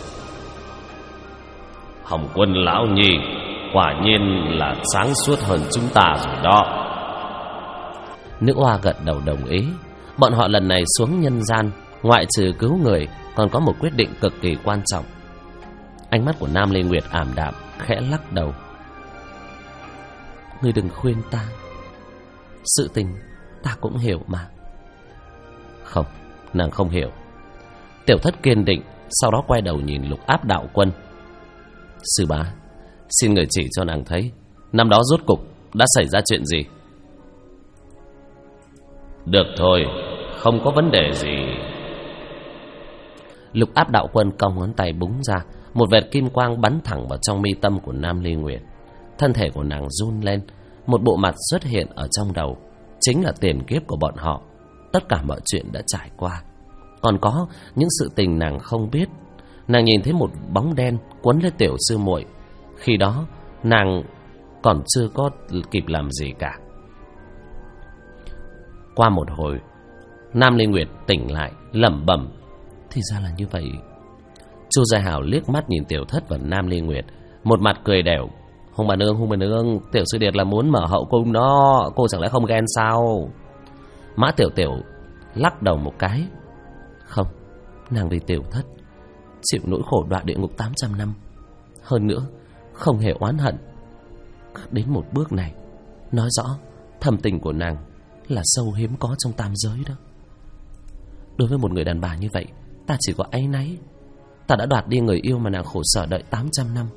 Hồng Quân lão nhi quả nhiên là sáng suốt hơn chúng ta rồi đó. Nữ oa gật đầu đồng ý. Bọn họ lần này xuống nhân gian, ngoại trừ cứu người, còn có một quyết định cực kỳ quan trọng. Ánh mắt của Nam Lê Nguyệt ảm đạm, khẽ lắc đầu: ngươi đừng khuyên ta, sự tình ta cũng hiểu mà. Không, nàng không hiểu. Tiểu thất kiên định, sau đó quay đầu nhìn Lục Áp đạo quân: sư bá, xin người chỉ cho nàng thấy năm đó rốt cục đã xảy ra chuyện gì. Được thôi, không có vấn đề gì. Lục Áp đạo quân cong ngón tay búng ra, một vệt kim quang bắn thẳng vào trong mi tâm của Nam Lê Nguyệt. Thân thể của nàng run lên, một bộ mặt xuất hiện ở trong đầu, chính là tiền kiếp của bọn họ. Tất cả mọi chuyện đã trải qua, còn có những sự tình nàng không biết. Nàng nhìn thấy một bóng đen quấn lấy tiểu sư muội. Khi đó nàng còn chưa có kịp làm gì cả. Qua một hồi, Nam Lê Nguyệt tỉnh lại, lẩm bẩm: thì ra là như vậy. Chu Gia Hào liếc mắt nhìn tiểu thất và Nam Lê Nguyệt, một mặt cười đẻo, Hùng bà nương, Tiểu sư điệt là muốn mở hậu cung đó, cô chẳng lẽ không ghen sao? Mã Tiểu Tiểu lắc đầu một cái. Không, nàng vì Tiểu Thất chịu nỗi khổ đọa địa ngục 800 năm. Hơn nữa, không hề oán hận. Đến một bước này, nói rõ thâm tình của nàng là sâu hiếm có trong tam giới đó. Đối với một người đàn bà như vậy, ta chỉ có áy náy. Ta đã đoạt đi người yêu mà nàng khổ sở đợi 800 năm.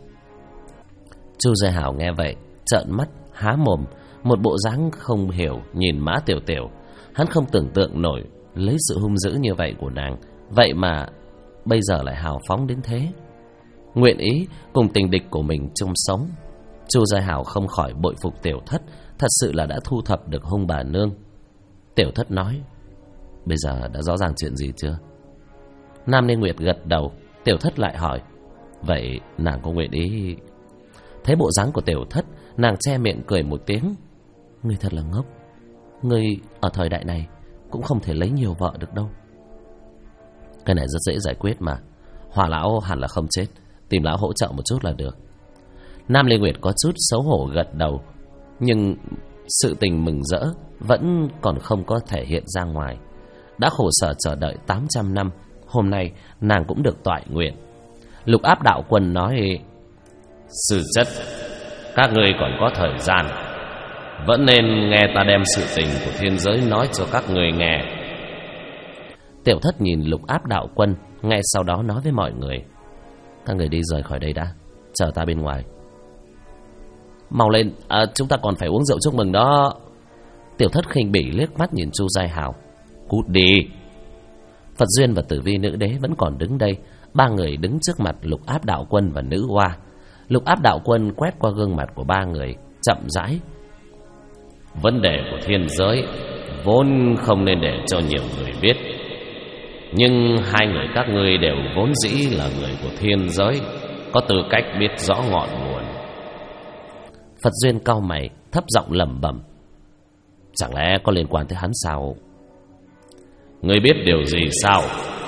Chu Gia Hảo nghe vậy, trợn mắt, há mồm, một bộ dáng không hiểu nhìn Mã Tiểu Tiểu. Hắn không tưởng tượng nổi lấy sự hung dữ như vậy của nàng, vậy mà bây giờ lại hào phóng đến thế, nguyện ý cùng tình địch của mình chung sống. Chu Gia Hảo không khỏi bội phục Tiểu Thất, thật sự là đã thu thập được hung bà nương. Tiểu Thất nói, bây giờ đã rõ ràng chuyện gì chưa? Nam Ninh Nguyệt gật đầu. Tiểu Thất lại hỏi, vậy nàng có nguyện ý? Thấy bộ dáng của Tiểu Thất, nàng che miệng cười một tiếng. Ngươi thật là ngốc. Ngươi ở thời đại này cũng không thể lấy nhiều vợ được đâu. Cái này rất dễ giải quyết mà. Hòa lão hẳn là không chết, tìm lão hỗ trợ một chút là được. Nam Lê Nguyệt có chút xấu hổ gật đầu, nhưng sự tình mừng rỡ vẫn còn không có thể hiện ra ngoài. Đã khổ sở chờ đợi 800 năm, hôm nay nàng cũng được toại nguyện. Lục Áp đạo quân nói, sư chất, các ngươi còn có thời gian, vẫn nên nghe ta đem sự tình của thiên giới nói cho các ngươi nghe. Tiểu Thất nhìn Lục Áp đạo quân, ngay sau đó nói với mọi người, các người đi rời khỏi đây đã, chờ ta bên ngoài. Mau lên, chúng ta còn phải uống rượu chúc mừng đó. Tiểu Thất khinh bỉ liếc mắt nhìn Chu Gia Hảo. Cút đi. Phật Duyên và Tử Vi nữ đế vẫn còn đứng đây. Ba người đứng trước mặt Lục Áp đạo quân và nữ oa. Lục Áp đạo quân quét qua gương mặt của ba người, chậm rãi. Vấn đề của thiên giới vốn không nên để cho nhiều người biết, nhưng hai người các ngươi đều vốn dĩ là người của thiên giới, có tư cách biết rõ ngọn nguồn. Phật Duyên cau mày, thấp giọng lẩm bẩm, chẳng lẽ có liên quan tới hắn sao? Ngươi biết điều gì sao?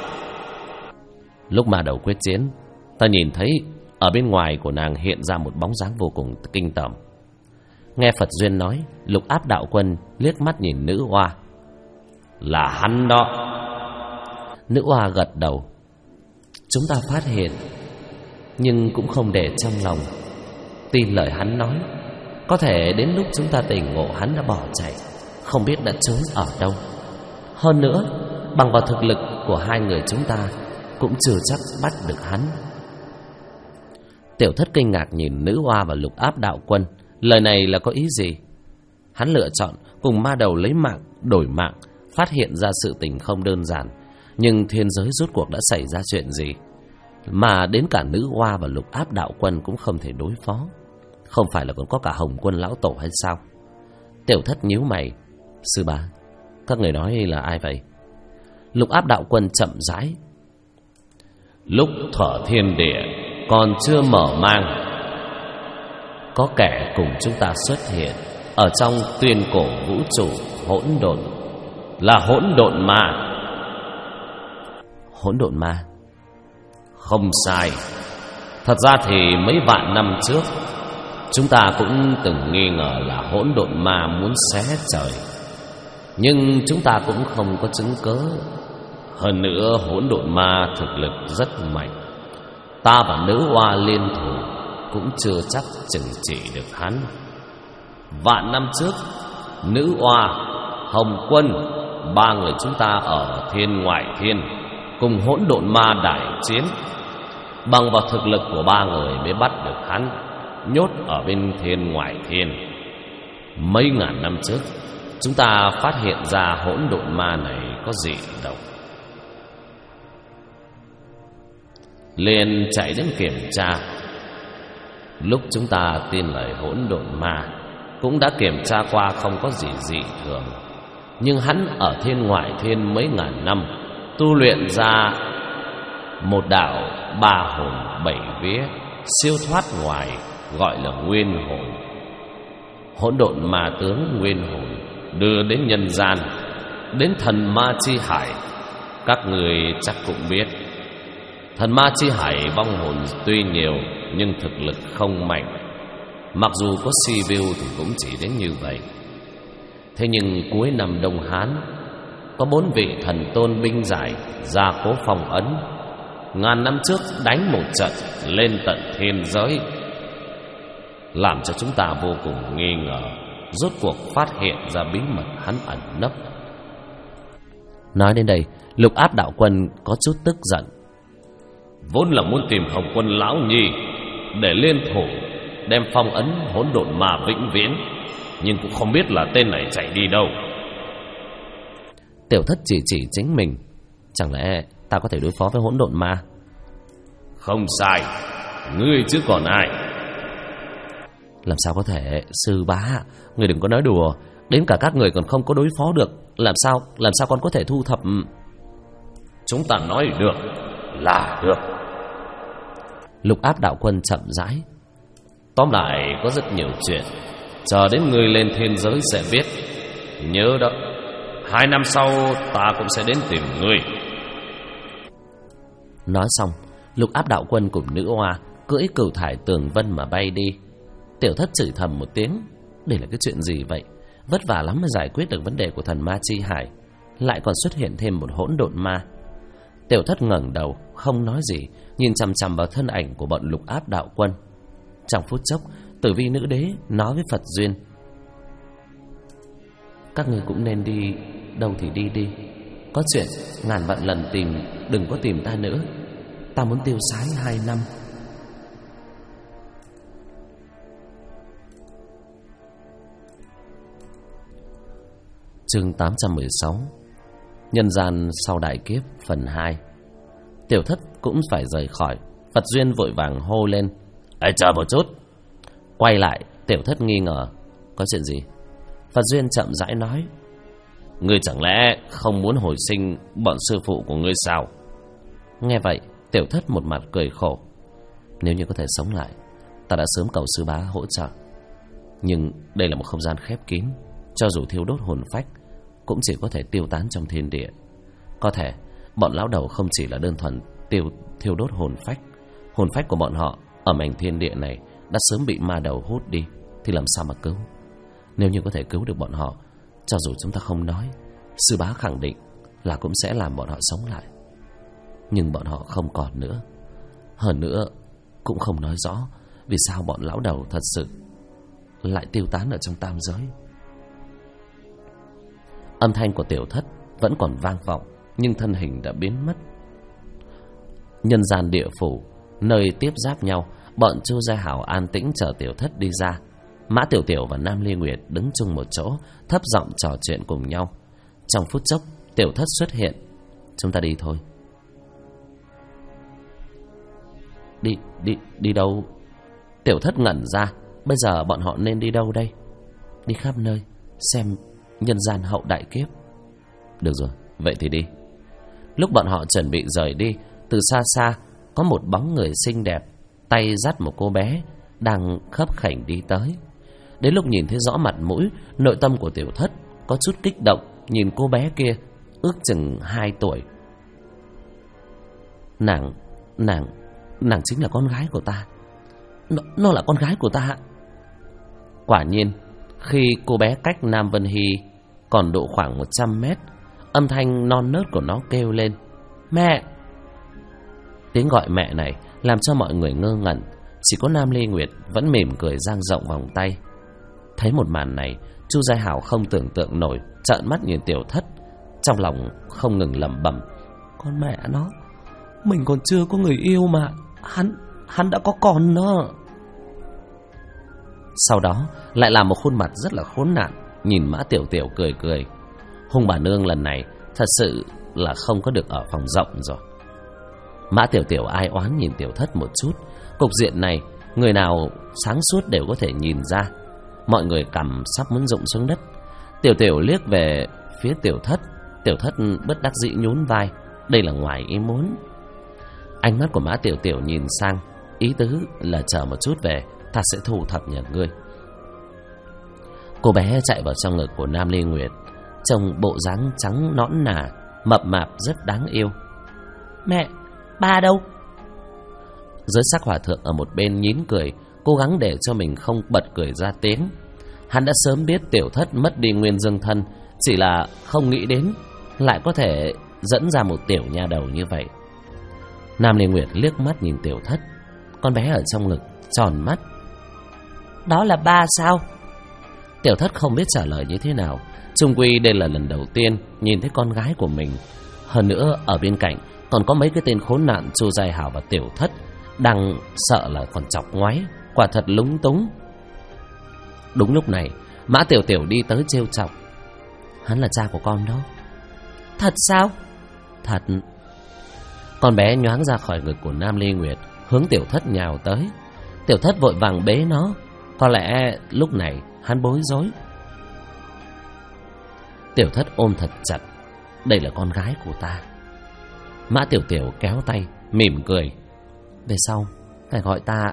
Lúc mà đầu quyết chiến, ta nhìn thấy ở bên ngoài của nàng hiện ra một bóng dáng vô cùng kinh tởm. Nghe Phật Duyên nói, Lục Áp đạo quân liếc mắt nhìn nữ oa. Là hắn đó. Nữ oa gật đầu. Chúng ta phát hiện, nhưng cũng không để trong lòng. Tin lời hắn nói, có thể đến lúc chúng ta tỉnh ngộ hắn đã bỏ chạy, không biết đã trốn ở đâu. Hơn nữa, bằng vào thực lực của hai người chúng ta cũng chưa chắc bắt được hắn. Tiểu Thất kinh ngạc nhìn nữ oa và Lục Áp đạo quân. Lời này là có ý gì? Hắn lựa chọn cùng ma đầu lấy mạng đổi mạng, phát hiện ra sự tình không đơn giản. Nhưng thiên giới rốt cuộc đã xảy ra chuyện gì mà đến cả nữ oa và Lục Áp đạo quân cũng không thể đối phó? Không phải là còn có cả Hồng Quân lão tổ hay sao? Tiểu Thất nhíu mày. Sư bá, các người nói là ai vậy? Lục Áp đạo quân chậm rãi. Lúc thuở thiên địa còn chưa mở mang, có kẻ cùng chúng ta xuất hiện ở trong tuyên cổ vũ trụ hỗn độn, là hỗn độn ma. Hỗn độn ma? Không sai. Thật ra thì mấy vạn năm trước, chúng ta cũng từng nghi ngờ là hỗn độn ma muốn xé trời, nhưng chúng ta cũng không có chứng cớ. Hơn nữa hỗn độn ma thực lực rất mạnh, ta và nữ oa liên thủ cũng chưa chắc chừng trị được hắn. Vạn năm trước, nữ oa, Hồng Quân, ba người chúng ta ở thiên ngoại thiên cùng hỗn độn ma đại chiến. Bằng vào thực lực của ba người mới bắt được hắn, nhốt ở bên thiên ngoại thiên. Mấy ngàn năm trước, chúng ta phát hiện ra hỗn độn ma này có dị động, liền chạy đến kiểm tra. Lúc chúng ta tin lời hỗn độn ma, cũng đã kiểm tra qua không có gì dị thường. Nhưng hắn ở thiên ngoại thiên mấy ngàn năm, tu luyện ra một đạo ba hồn bảy vía, siêu thoát ngoài, gọi là nguyên hồn. Hỗn độn ma tướng nguyên hồn đưa đến nhân gian, đến thần ma chi hải. Các người chắc cũng biết, thần ma chi hải vong hồn tuy nhiều nhưng thực lực không mạnh. Mặc dù có si view thì cũng chỉ đến như vậy. Thế nhưng cuối năm Đông Hán, có 4 vị thần tôn binh giải ra cố phong ấn, ngàn năm trước đánh một trận lên tận thiên giới, làm cho chúng ta vô cùng nghi ngờ. Rốt cuộc phát hiện ra bí mật hắn ẩn nấp. Nói đến đây, Lục Áp đạo quân có chút tức giận. Vốn là muốn tìm Hồng Quân lão nhi để liên thủ đem phong ấn hỗn độn ma vĩnh viễn, nhưng cũng không biết là tên này chạy đi đâu. Tiểu Thất chỉ chính mình. Chẳng lẽ ta có thể đối phó với hỗn độn ma? Không sai, ngươi chứ còn ai. Làm sao có thể, sư bá, người đừng có nói đùa. Đến cả các người còn không có đối phó được, làm sao con có thể thu thập? Chúng ta nói được là được. Lục Áp đạo quân chậm rãi. Tóm lại có rất nhiều chuyện, chờ đến ngươi lên thiên giới sẽ biết. Nhớ đó, 2 năm sau ta cũng sẽ đến tìm ngươi. Nói xong, Lục Áp đạo quân cùng nữ hoa cưỡi cửu thải tường vân mà bay đi. Tiểu Thất chửi thầm một tiếng. Đây là cái chuyện gì vậy? Vất vả lắm mới giải quyết được vấn đề của thần ma chi hải, lại còn xuất hiện thêm một hỗn độn ma. Tiểu Thất ngẩng đầu không nói gì, nhìn chằm chằm vào thân ảnh của bọn Lục Áp đạo quân. Trong phút chốc, Tử Vi nữ đế nói với Phật Duyên: các người cũng nên đi, đâu thì đi đi. Có chuyện ngàn vạn lần tìm, đừng có tìm ta nữa. Ta muốn tiêu sái 2 năm. Chương 816 Nhân gian sau đại kiếp phần 2. Tiểu Thất cũng phải rời khỏi. Phật Duyên vội vàng hô lên: Ê, chờ một chút. Quay lại, Tiểu Thất nghi ngờ: có chuyện gì? Phật Duyên chậm rãi nói: ngươi chẳng lẽ không muốn hồi sinh bọn sư phụ của ngươi sao? Nghe vậy, Tiểu Thất một mặt cười khổ: nếu như có thể sống lại, ta đã sớm cầu sư bá hỗ trợ. Nhưng đây là một không gian khép kín, cho dù thiêu đốt hồn phách cũng chỉ có thể tiêu tán trong thiên địa. Có thể bọn lão đầu không chỉ là đơn thuần thiêu đốt hồn phách của bọn họ ở mảnh thiên địa này đã sớm bị ma đầu hút đi, thì làm sao mà cứu? Nếu như có thể cứu được bọn họ, cho dù chúng ta không nói, sư bá khẳng định là cũng sẽ làm bọn họ sống lại. Nhưng bọn họ không còn nữa. Hơn nữa cũng không nói rõ vì sao bọn lão đầu thật sự lại tiêu tán ở trong tam giới. Âm thanh của Tiểu Thất vẫn còn vang vọng, nhưng thân hình đã biến mất. Nhân gian địa phủ, nơi tiếp giáp nhau, bọn Chu Gia Hảo an tĩnh chờ Tiểu Thất đi ra. Mã Tiểu Tiểu và Nam Ly Nguyệt đứng chung một chỗ, thấp giọng trò chuyện cùng nhau. Trong phút chốc, Tiểu Thất xuất hiện. Chúng ta đi thôi. Đi đâu? Tiểu Thất ngẩn ra. Bây giờ bọn họ nên đi đâu đây? Đi khắp nơi, xem nhân gian hậu đại kiếp. Được rồi, vậy thì đi. Lúc bọn họ chuẩn bị rời đi, từ xa xa có một bóng người xinh đẹp, tay dắt một cô bé đang khấp khểnh đi tới. Đến lúc nhìn thấy rõ mặt mũi, nội tâm của Tiểu Thất có chút kích động, nhìn cô bé kia ước chừng 2 tuổi. Nàng chính là con gái của ta. Nó là con gái của ta. Quả nhiên, khi cô bé cách Nam Vân Hy còn độ khoảng 100 mét, âm thanh non nớt của nó kêu lên: mẹ! Tiếng gọi mẹ này làm cho mọi người ngơ ngẩn. Chỉ có Nam Ly Nguyệt vẫn mỉm cười dang rộng vòng tay. Thấy một màn này, Chu Gia Hảo không tưởng tượng nổi, trợn mắt nhìn Tiểu Thất, trong lòng không ngừng lẩm bẩm: con mẹ nó, mình còn chưa có người yêu mà hắn đã có con đó. Sau đó lại là một khuôn mặt rất là khốn nạn, nhìn Mã Tiểu Tiểu cười cười. Hung bà nương lần này thật sự là không có được ở phòng rộng rồi. Mã Tiểu Tiểu ai oán nhìn Tiểu Thất một chút. Cục diện này người nào sáng suốt đều có thể nhìn ra. Mọi người cằm sắp muốn rụng xuống đất. Tiểu Tiểu liếc về phía Tiểu Thất. Tiểu Thất bất đắc dĩ nhún vai. Đây là ngoài ý muốn. Ánh mắt của Mã Tiểu Tiểu nhìn sang, ý tứ là chờ một chút về, ta sẽ thu thập nhà ngươi. Cô bé chạy vào trong ngực của Nam Ly Nguyệt, trông bộ dáng trắng nõn nà, mập mạp rất đáng yêu. Mẹ, ba đâu? Giới sắc hòa thượng ở một bên nhín cười, cố gắng để cho mình không bật cười ra tiếng. Hắn đã sớm biết Tiểu Thất mất đi nguyên dương thân, chỉ là không nghĩ đến lại có thể dẫn ra một tiểu nha đầu như vậy. Nam Lê Nguyệt liếc mắt nhìn Tiểu Thất. Con bé ở trong ngực tròn mắt. Đó là ba sao? Tiểu Thất không biết trả lời như thế nào. Chung quy đây là lần đầu tiên nhìn thấy con gái của mình. Hơn nữa ở bên cạnh còn có mấy cái tên khốn nạn Chu Giai Hảo và Tiểu Thất đang sợ là còn chọc ngoáy. Quả thật lúng túng. Đúng lúc này Mã Tiểu Tiểu đi tới trêu chọc. Hắn là cha của con đó. Thật sao? Thật. Con bé nhoáng ra khỏi ngực của Nam Lê Nguyệt, hướng Tiểu Thất nhào tới. Tiểu Thất vội vàng bế nó. Có lẽ lúc này hắn bối rối. Tiểu Thất ôm thật chặt. Đây là con gái của ta. Mã Tiểu Tiểu kéo tay mỉm cười. Về sau phải gọi ta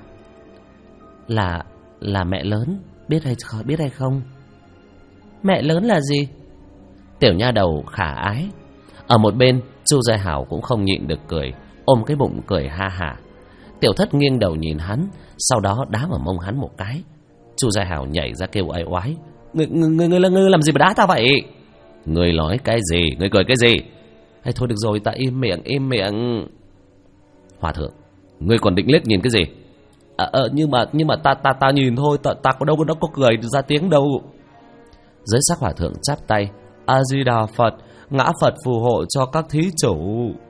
là mẹ lớn, biết hay không? Mẹ lớn là gì? Tiểu nha đầu khả ái. Ở một bên Chu Giai Hảo cũng không nhịn được cười, ôm cái bụng cười ha hả. Tiểu Thất nghiêng đầu nhìn hắn, sau đó đá vào mông hắn một cái. Chu Giai Hảo nhảy ra kêu oái oái. Ngươi làm gì mà đá ta vậy? Ngươi nói cái gì? Ngươi cười cái gì? Hay thôi được rồi, ta im miệng. Hòa thượng, ngươi còn định liếc nhìn cái gì? Nhưng mà ta nhìn thôi, ta có đâu có cười ra tiếng đâu. Giới sắc hòa thượng chắp tay. A Di Đà Phật, ngã Phật phù hộ cho các thí chủ.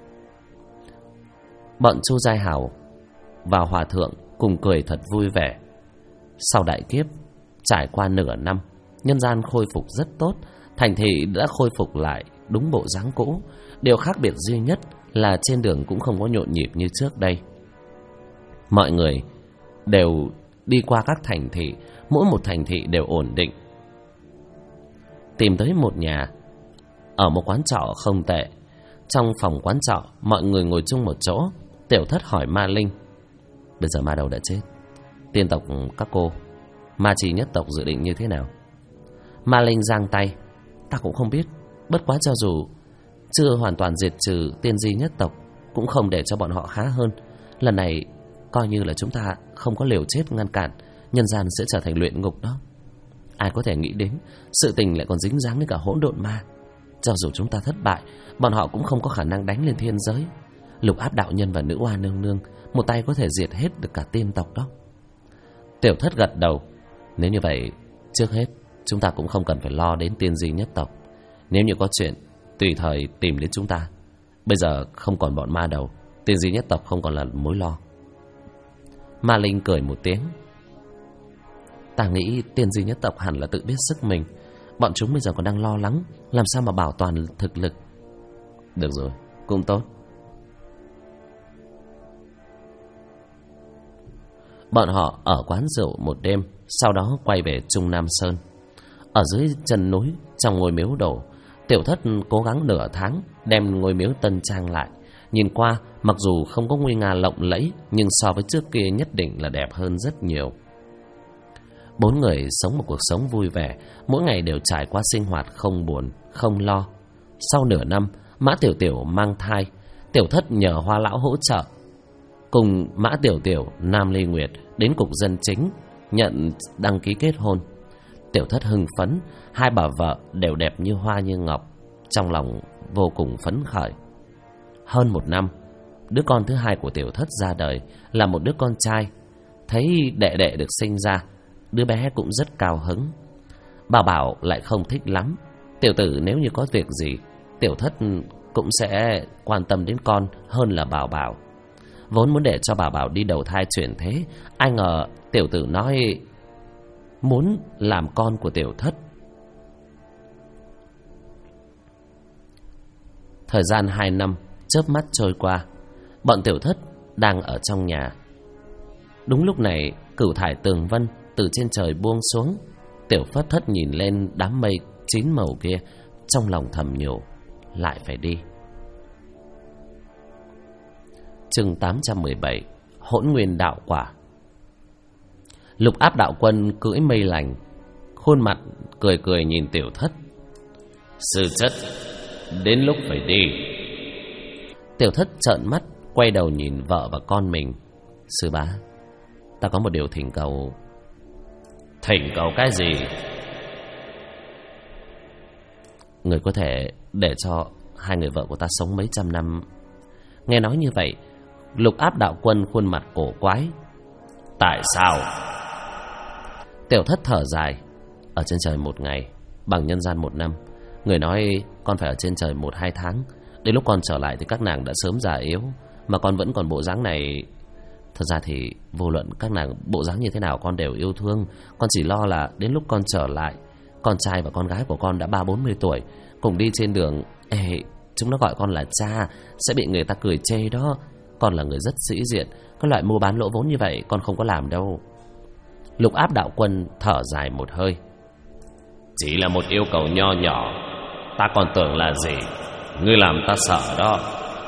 Bọn Chu Giai Hảo và hòa thượng cùng cười thật vui vẻ. Sau đại kiếp trải qua nửa năm, nhân gian khôi phục rất tốt, thành thị đã khôi phục lại đúng bộ dáng cũ. Điều khác biệt duy nhất là trên đường cũng không có nhộn nhịp như trước đây. Mọi người đều đi qua các thành thị, mỗi một thành thị đều ổn định. Tìm tới một nhà ở một quán trọ không tệ. Trong phòng quán trọ, mọi người ngồi chung một chỗ. Tiểu Thất hỏi Ma Linh. Bây giờ ma đầu đã chết, tiên tộc các cô, ma trì nhất tộc dự định như thế nào? Ma Linh giang tay. Ta cũng không biết. Bất quá cho dù chưa hoàn toàn diệt trừ tiên di nhất tộc, cũng không để cho bọn họ khá hơn. Lần này coi như là chúng ta không có liều chết ngăn cản, nhân gian sẽ trở thành luyện ngục đó. Ai có thể nghĩ đến sự tình lại còn dính dáng đến cả hỗn độn ma. Cho dù chúng ta thất bại, bọn họ cũng không có khả năng đánh lên thiên giới. Lục Áp đạo nhân và nữ oa nương nương một tay có thể diệt hết được cả tiên tộc đó. Tiểu Thất gật đầu. Nếu như vậy, trước hết chúng ta cũng không cần phải lo đến tiên di nhất tộc. Nếu như có chuyện, tùy thời tìm đến chúng ta. Bây giờ không còn bọn ma đầu, tiên di nhất tộc không còn là mối lo. Ma Linh cười một tiếng. Ta nghĩ tiên di nhất tộc hẳn là tự biết sức mình. Bọn chúng bây giờ còn đang lo lắng làm sao mà bảo toàn thực lực. Được rồi, cũng tốt. Bọn họ ở quán rượu một đêm, sau đó quay về Trung Nam Sơn. Ở dưới chân núi, trong ngôi miếu đổ, Tiểu Thất cố gắng nửa tháng đem ngôi miếu tân trang lại. Nhìn qua, mặc dù không có nguy nga lộng lẫy, nhưng so với trước kia nhất định là đẹp hơn rất nhiều. 4 người sống một cuộc sống vui vẻ, mỗi ngày đều trải qua sinh hoạt không buồn, không lo. Sau nửa năm, Mã Tiểu Tiểu mang thai. Tiểu Thất nhờ Hoa Lão hỗ trợ, cùng Mã Tiểu Tiểu, Nam Ly Nguyệt đến cục dân chính nhận đăng ký kết hôn. Tiểu Thất hưng phấn, hai bà vợ đều đẹp như hoa như ngọc, trong lòng vô cùng phấn khởi. Hơn 1 năm, đứa con thứ hai của Tiểu Thất ra đời là một đứa con trai. Thấy đệ đệ được sinh ra, đứa bé cũng rất cao hứng. Bảo Bảo lại không thích lắm. Tiểu tử nếu như có việc gì, Tiểu Thất cũng sẽ quan tâm đến con hơn là Bảo Bảo. Vốn muốn để cho Bảo Bảo đi đầu thai chuyển thế, ai ngờ tiểu tử nói muốn làm con của Tiểu Thất. Thời gian 2 năm chớp mắt trôi qua, bọn Tiểu Thất đang ở trong nhà. Đúng lúc này, cửu thải tường vân từ trên trời buông xuống. Tiểu Phất Thất nhìn lên đám mây 9 màu kia, trong lòng thầm nhủ, lại phải đi. Chương 817, Hỗn Nguyên Đạo Quả. Lục Áp đạo quân cưỡi mây lành, khuôn mặt cười cười nhìn Tiểu Thất. Sư chất, đến lúc phải đi. Tiểu Thất trợn mắt, quay đầu nhìn vợ và con mình. Sư bá, Ta có một điều thỉnh cầu. Thỉnh cầu cái gì? Người có thể để cho hai người vợ của ta sống mấy trăm năm. Nghe nói như vậy, Lục Áp đạo quân khuôn mặt cổ quái. Tại sao? Tiểu Thất thở dài. Ở trên trời 1 ngày, bằng nhân gian 1 năm. Người nói con phải ở trên trời 1-2 tháng. Đến lúc con trở lại thì các nàng đã sớm già yếu, mà con vẫn còn bộ dáng này. Thật ra thì vô luận các nàng bộ dáng như thế nào con đều yêu thương. Con chỉ lo là đến lúc con trở lại, con trai và con gái của con đã 30-40 tuổi, cùng đi trên đường. Chúng nó gọi con là cha, sẽ bị người ta cười chê đó. Con là người rất sĩ diện, cái loại mua bán lỗ vốn như vậy con không có làm đâu. Lục Áp đạo quân thở dài một hơi. Chỉ là một yêu cầu nho nhỏ, ta còn tưởng là gì. Ngươi làm ta sợ đó.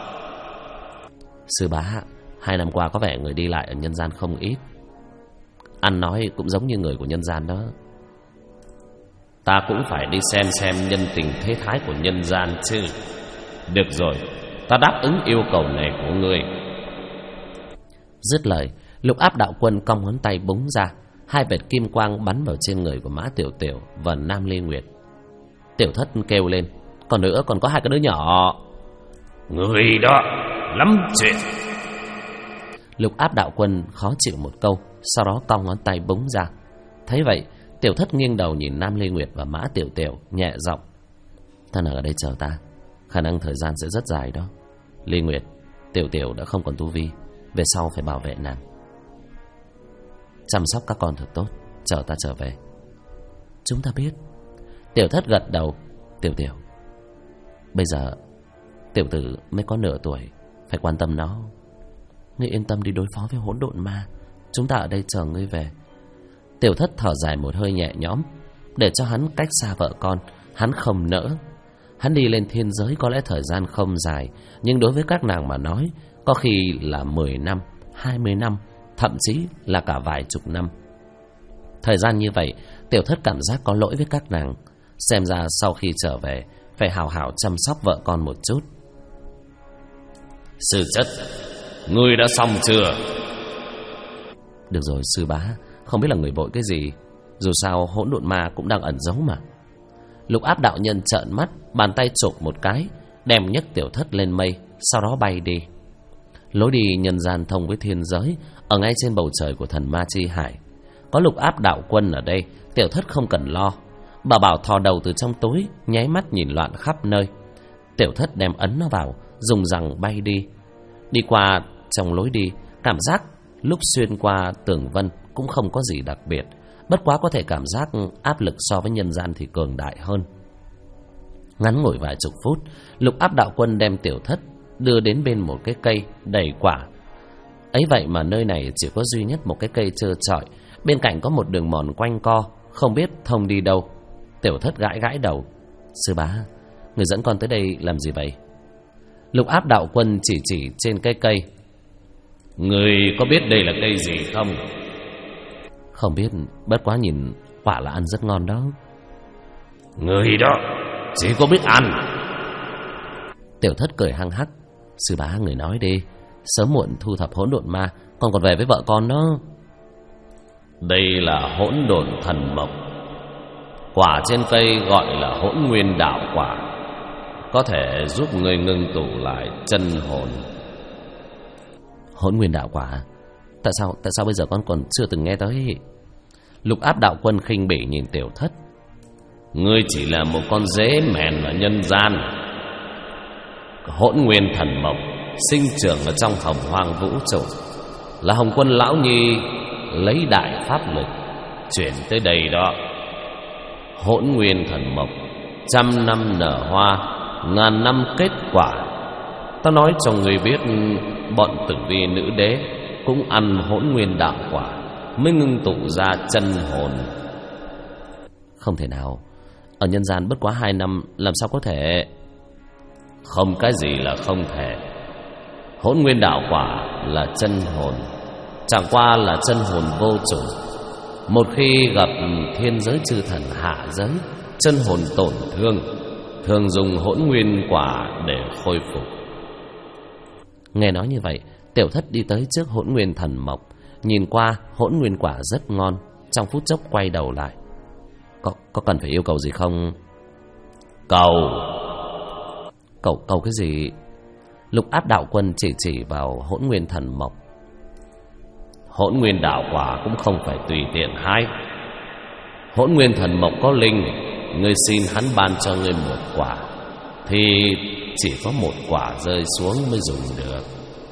Sư bá, 2 năm qua có vẻ người đi lại ở nhân gian không ít. Ăn nói cũng giống như người của nhân gian đó. Ta cũng phải đi xem nhân tình thế thái của nhân gian chứ. Được rồi, ta đáp ứng yêu cầu này của ngươi. Dứt lời, Lục Áp đạo quân cong ngón tay búng ra, 2 vệt kim quang bắn vào trên người của Mã Tiểu Tiểu và Nam Ly Nguyệt. Tiểu Thất kêu lên. Còn nữa, còn có 2 cái đứa nhỏ. Người đó lắm chuyện. Lục Áp đạo quân khó chịu một câu, sau đó cong ngón tay búng ra. Thấy vậy, Tiểu Thất nghiêng đầu nhìn Nam Ly Nguyệt và Mã Tiểu Tiểu, nhẹ giọng. Ta ở đây chờ ta, khả năng thời gian sẽ rất dài đó. Ly Nguyệt, Tiểu Tiểu đã không còn tu vi, về sau phải bảo vệ nàng, chăm sóc các con thật tốt, chờ ta trở về. Chúng ta biết. Tiểu Thất gật đầu. Tiểu Tiểu, bây giờ tiểu tử mới có nửa tuổi, phải quan tâm nó. Ngươi yên tâm đi đối phó với hỗn độn ma, chúng ta ở đây chờ ngươi về. Tiểu Thất thở dài một hơi nhẹ nhõm. Để cho hắn cách xa vợ con, hắn không nỡ. Hắn đi lên thiên giới có lẽ thời gian không dài, nhưng đối với các nàng mà nói, có khi là 10 năm, 20 năm, thậm chí là cả vài chục năm. Thời gian như vậy, Tiểu Thất cảm giác có lỗi với các nàng. Xem ra sau khi trở về phải hào hào chăm sóc vợ con một chút. Sư chất, ngươi đã xong chưa? Được rồi sư bá, không biết là người vội cái gì. Dù sao hỗn độn ma cũng đang ẩn giấu mà. Lục Áp đạo nhân trợn mắt, bàn tay chộp một cái, đem nhấc Tiểu Thất lên mây, sau đó bay đi. Lối đi nhân gian thông với thiên giới, ở ngay trên bầu trời của thần ma chi hải. Có Lục Áp đạo quân ở đây, Tiểu Thất không cần lo. Bà Bảo thò đầu từ trong túi, nháy mắt nhìn loạn khắp nơi. Tiểu Thất đem ấn nó vào, dùng rằng bay đi. Đi qua trong lối đi, cảm giác lúc xuyên qua tường vân cũng không có gì đặc biệt. Bất quá có thể cảm giác áp lực so với nhân gian thì cường đại hơn. Ngắn ngủi vài chục phút, Lục Áp đạo quân đem Tiểu Thất đưa đến bên một cái cây đầy quả. Ấy vậy mà nơi này chỉ có duy nhất một cái cây trơ trọi, bên cạnh có một đường mòn quanh co, không biết thông đi đâu. Tiểu Thất gãi gãi đầu. Sư bá, người dẫn con tới đây làm gì vậy? Lục Áp đạo quân chỉ trên cái cây. Người có biết đây là cây gì không? Không biết, bất quá nhìn quả là ăn rất ngon đó. Người đó chỉ có biết ăn. Tiểu Thất cười hăng hắc. Sư bá, người nói đi, sớm muộn thu thập hỗn độn ma, con còn về với vợ con đó. Đây là hỗn độn thần mộc. Quả trên cây gọi là hỗn nguyên đạo quả, có thể giúp người ngưng tụ lại chân hồn. Hỗn nguyên đạo quả? Tại sao bây giờ con còn chưa từng nghe tới? Lục Áp đạo quân khinh bỉ nhìn Tiểu Thất. Ngươi chỉ là một con dế mèn ở nhân gian. Hỗn nguyên thần mộc sinh trưởng ở trong hồng hoang vũ trụ, là Hồng Quân lão nhi lấy đại pháp lực chuyển tới đây đó. Hỗn nguyên thần mộc 100 năm nở hoa, 1000 năm kết quả. Ta nói cho người biết, bọn Tử Vi nữ đế cũng ăn hỗn nguyên đạo quả mới ngưng tụ ra chân hồn. Không thể nào, ở nhân gian bất quá 2 năm, làm sao có thể? Không cái gì là không thể. Hỗn nguyên đạo quả là chân hồn, chẳng qua là chân hồn vô chủ. Một khi gặp thiên giới chư thần hạ giới, chân hồn tổn thương, thường dùng hỗn nguyên quả để khôi phục. Nghe nói như vậy, Tiểu Thất đi tới trước hỗn nguyên thần mộc, nhìn qua hỗn nguyên quả rất ngon. Trong phút chốc quay đầu lại. Có cần phải yêu cầu gì không? Cầu cái gì? Lục Áp đạo quân chỉ vào hỗn nguyên thần mộc. Hỗn nguyên đạo quả cũng không phải tùy tiện hái. Hỗn nguyên thần mộc có linh, ngươi xin hắn ban cho ngươi một quả thì chỉ có một quả rơi xuống mới dùng được.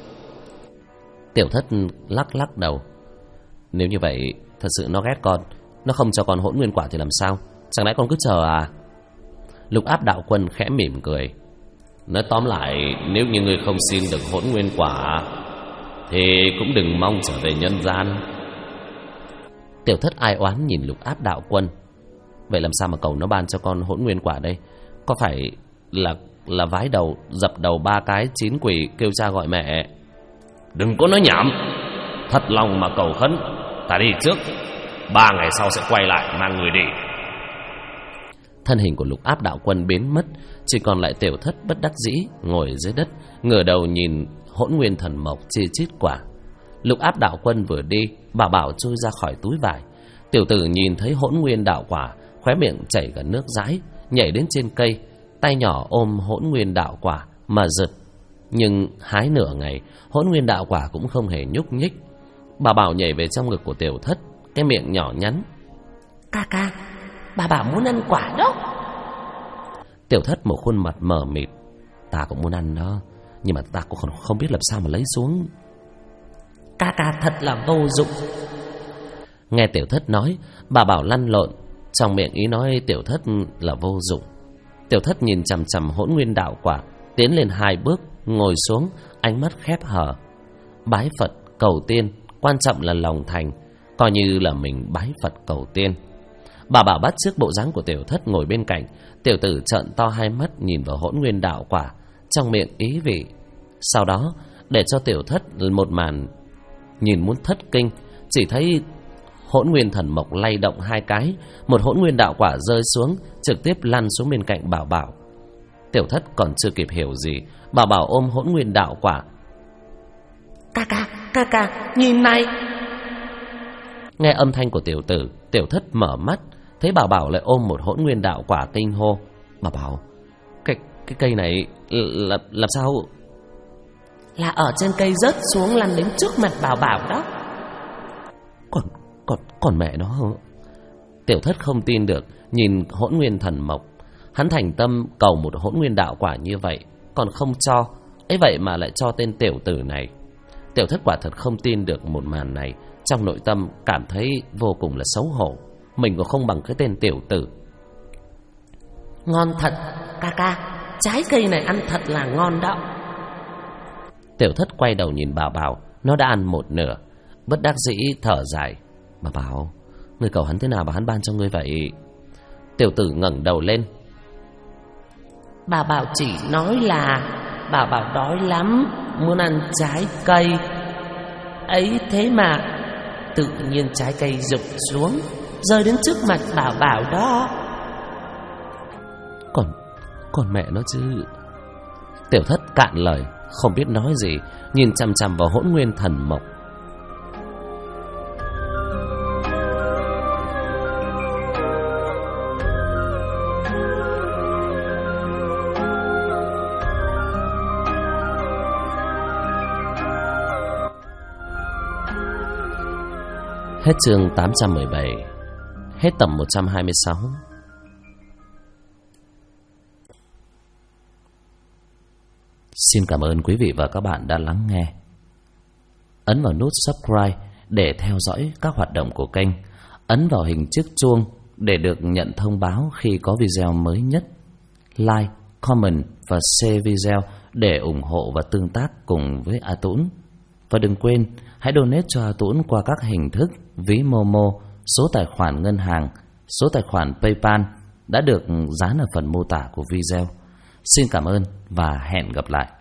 Tiểu Thất lắc đầu. Nếu như vậy, thật sự nó ghét con, nó không cho con hỗn nguyên quả thì làm sao? Chẳng lẽ con cứ chờ à? Lục Áp đạo quân khẽ mỉm cười. Nói tóm lại, nếu như ngươi không xin được hỗn nguyên quả thì cũng đừng mong trở về nhân gian. Tiểu Thất ai oán nhìn Lục Áp đạo quân. Vậy làm sao mà cầu nó ban cho con hỗn nguyên quả đây? Có phải là vái đầu, dập đầu 3 cái 9 quỷ kêu cha gọi mẹ? Đừng có nói nhảm, thật lòng mà cầu khấn. Ta đi trước, 3 ngày sau sẽ quay lại mang người đi. Thân hình của Lục Áp đạo quân biến mất, chỉ còn lại Tiểu Thất bất đắc dĩ ngồi dưới đất, ngửa đầu nhìn hỗn nguyên thần mộc chi chít quả. Lục Áp đạo quân vừa đi, Bảo Bảo chui ra khỏi túi vải. Tiểu tử nhìn thấy hỗn nguyên đạo quả, khóe miệng chảy cả nước dãi, nhảy đến trên cây, tay nhỏ ôm hỗn nguyên đạo quả mà giật. Nhưng hái nửa ngày, hỗn nguyên đạo quả cũng không hề nhúc nhích. Bảo Bảo nhảy về trong ngực của Tiểu Thất, cái miệng nhỏ nhắn. Ca, bà bảo muốn ăn quả đó. Tiểu Thất một khuôn mặt mờ mịt. Ta cũng muốn ăn đó, nhưng mà ta cũng không biết làm sao mà lấy xuống. Ca thật là vô dụng. Nghe Tiểu Thất nói, bà Bảo lăn lộn, trong miệng ý nói Tiểu Thất là vô dụng. Tiểu Thất nhìn chằm chằm hỗn nguyên đạo quả, tiến lên 2 bước, ngồi xuống, ánh mắt khép hờ. Bái Phật cầu tiên, quan trọng là lòng thành, coi như là mình bái Phật cầu tiên. Bà Bảo bắt chước bộ dáng của Tiểu Thất ngồi bên cạnh. Tiểu tử trợn to 2 mắt nhìn vào hỗn nguyên đạo quả, trong miệng ý vị. Sau đó để cho Tiểu Thất một màn nhìn muốn thất kinh. Chỉ thấy hỗn nguyên thần mộc lay động 2 cái, một hỗn nguyên đạo quả rơi xuống, trực tiếp lăn xuống bên cạnh Bảo Bảo. Tiểu Thất còn chưa kịp hiểu gì, Bảo Bảo ôm hỗn nguyên đạo quả. Ca, nhìn này. Nghe âm thanh của tiểu tử, Tiểu Thất mở mắt, thấy Bảo Bảo lại ôm một hỗn nguyên đạo quả, kinh hô. Bảo Bảo, cái cây này làm sao? Là ở trên cây rớt xuống lăn đến trước mặt Bảo Bảo đó. Còn mẹ nó. Tiểu Thất không tin được nhìn hỗn nguyên thần mộc. Hắn thành tâm cầu một hỗn nguyên đạo quả như vậy, còn không cho, ấy vậy mà lại cho tên tiểu tử này. Tiểu Thất quả thật không tin được một màn này, trong nội tâm cảm thấy vô cùng là xấu hổ. Mình còn không bằng cái tên tiểu tử. Ngon thật, ca, trái cây này ăn thật là ngon đó. Tiểu Thất quay đầu nhìn Bảo Bảo, nó đã ăn một nửa, bất đắc dĩ thở dài. Bảo Bảo, ngươi cầu hắn thế nào mà hắn ban cho ngươi vậy? Tiểu tử ngẩng đầu lên. Bảo Bảo chỉ nói là Bảo Bảo đói lắm, muốn ăn trái cây ấy, thế mà tự nhiên trái cây rụng xuống, rơi đến trước mặt Bảo Bảo đó. Còn mẹ nó chứ. Tiểu Thất cạn lời, không biết nói gì, nhìn chằm chằm vào hỗn nguyên thần mộc. Hết chương 817. Hết tập 126. Xin cảm ơn quý vị và các bạn đã lắng nghe. Ấn vào nút subscribe để theo dõi các hoạt động của kênh. Ấn vào hình chiếc chuông để được nhận thông báo khi có video mới nhất. Like, comment và share video để ủng hộ và tương tác cùng với A Tũng. Và đừng quên, hãy donate cho A Tũng qua các hình thức ví Momo, số tài khoản ngân hàng, số tài khoản PayPal đã được dán ở phần mô tả của video. Xin cảm ơn và hẹn gặp lại.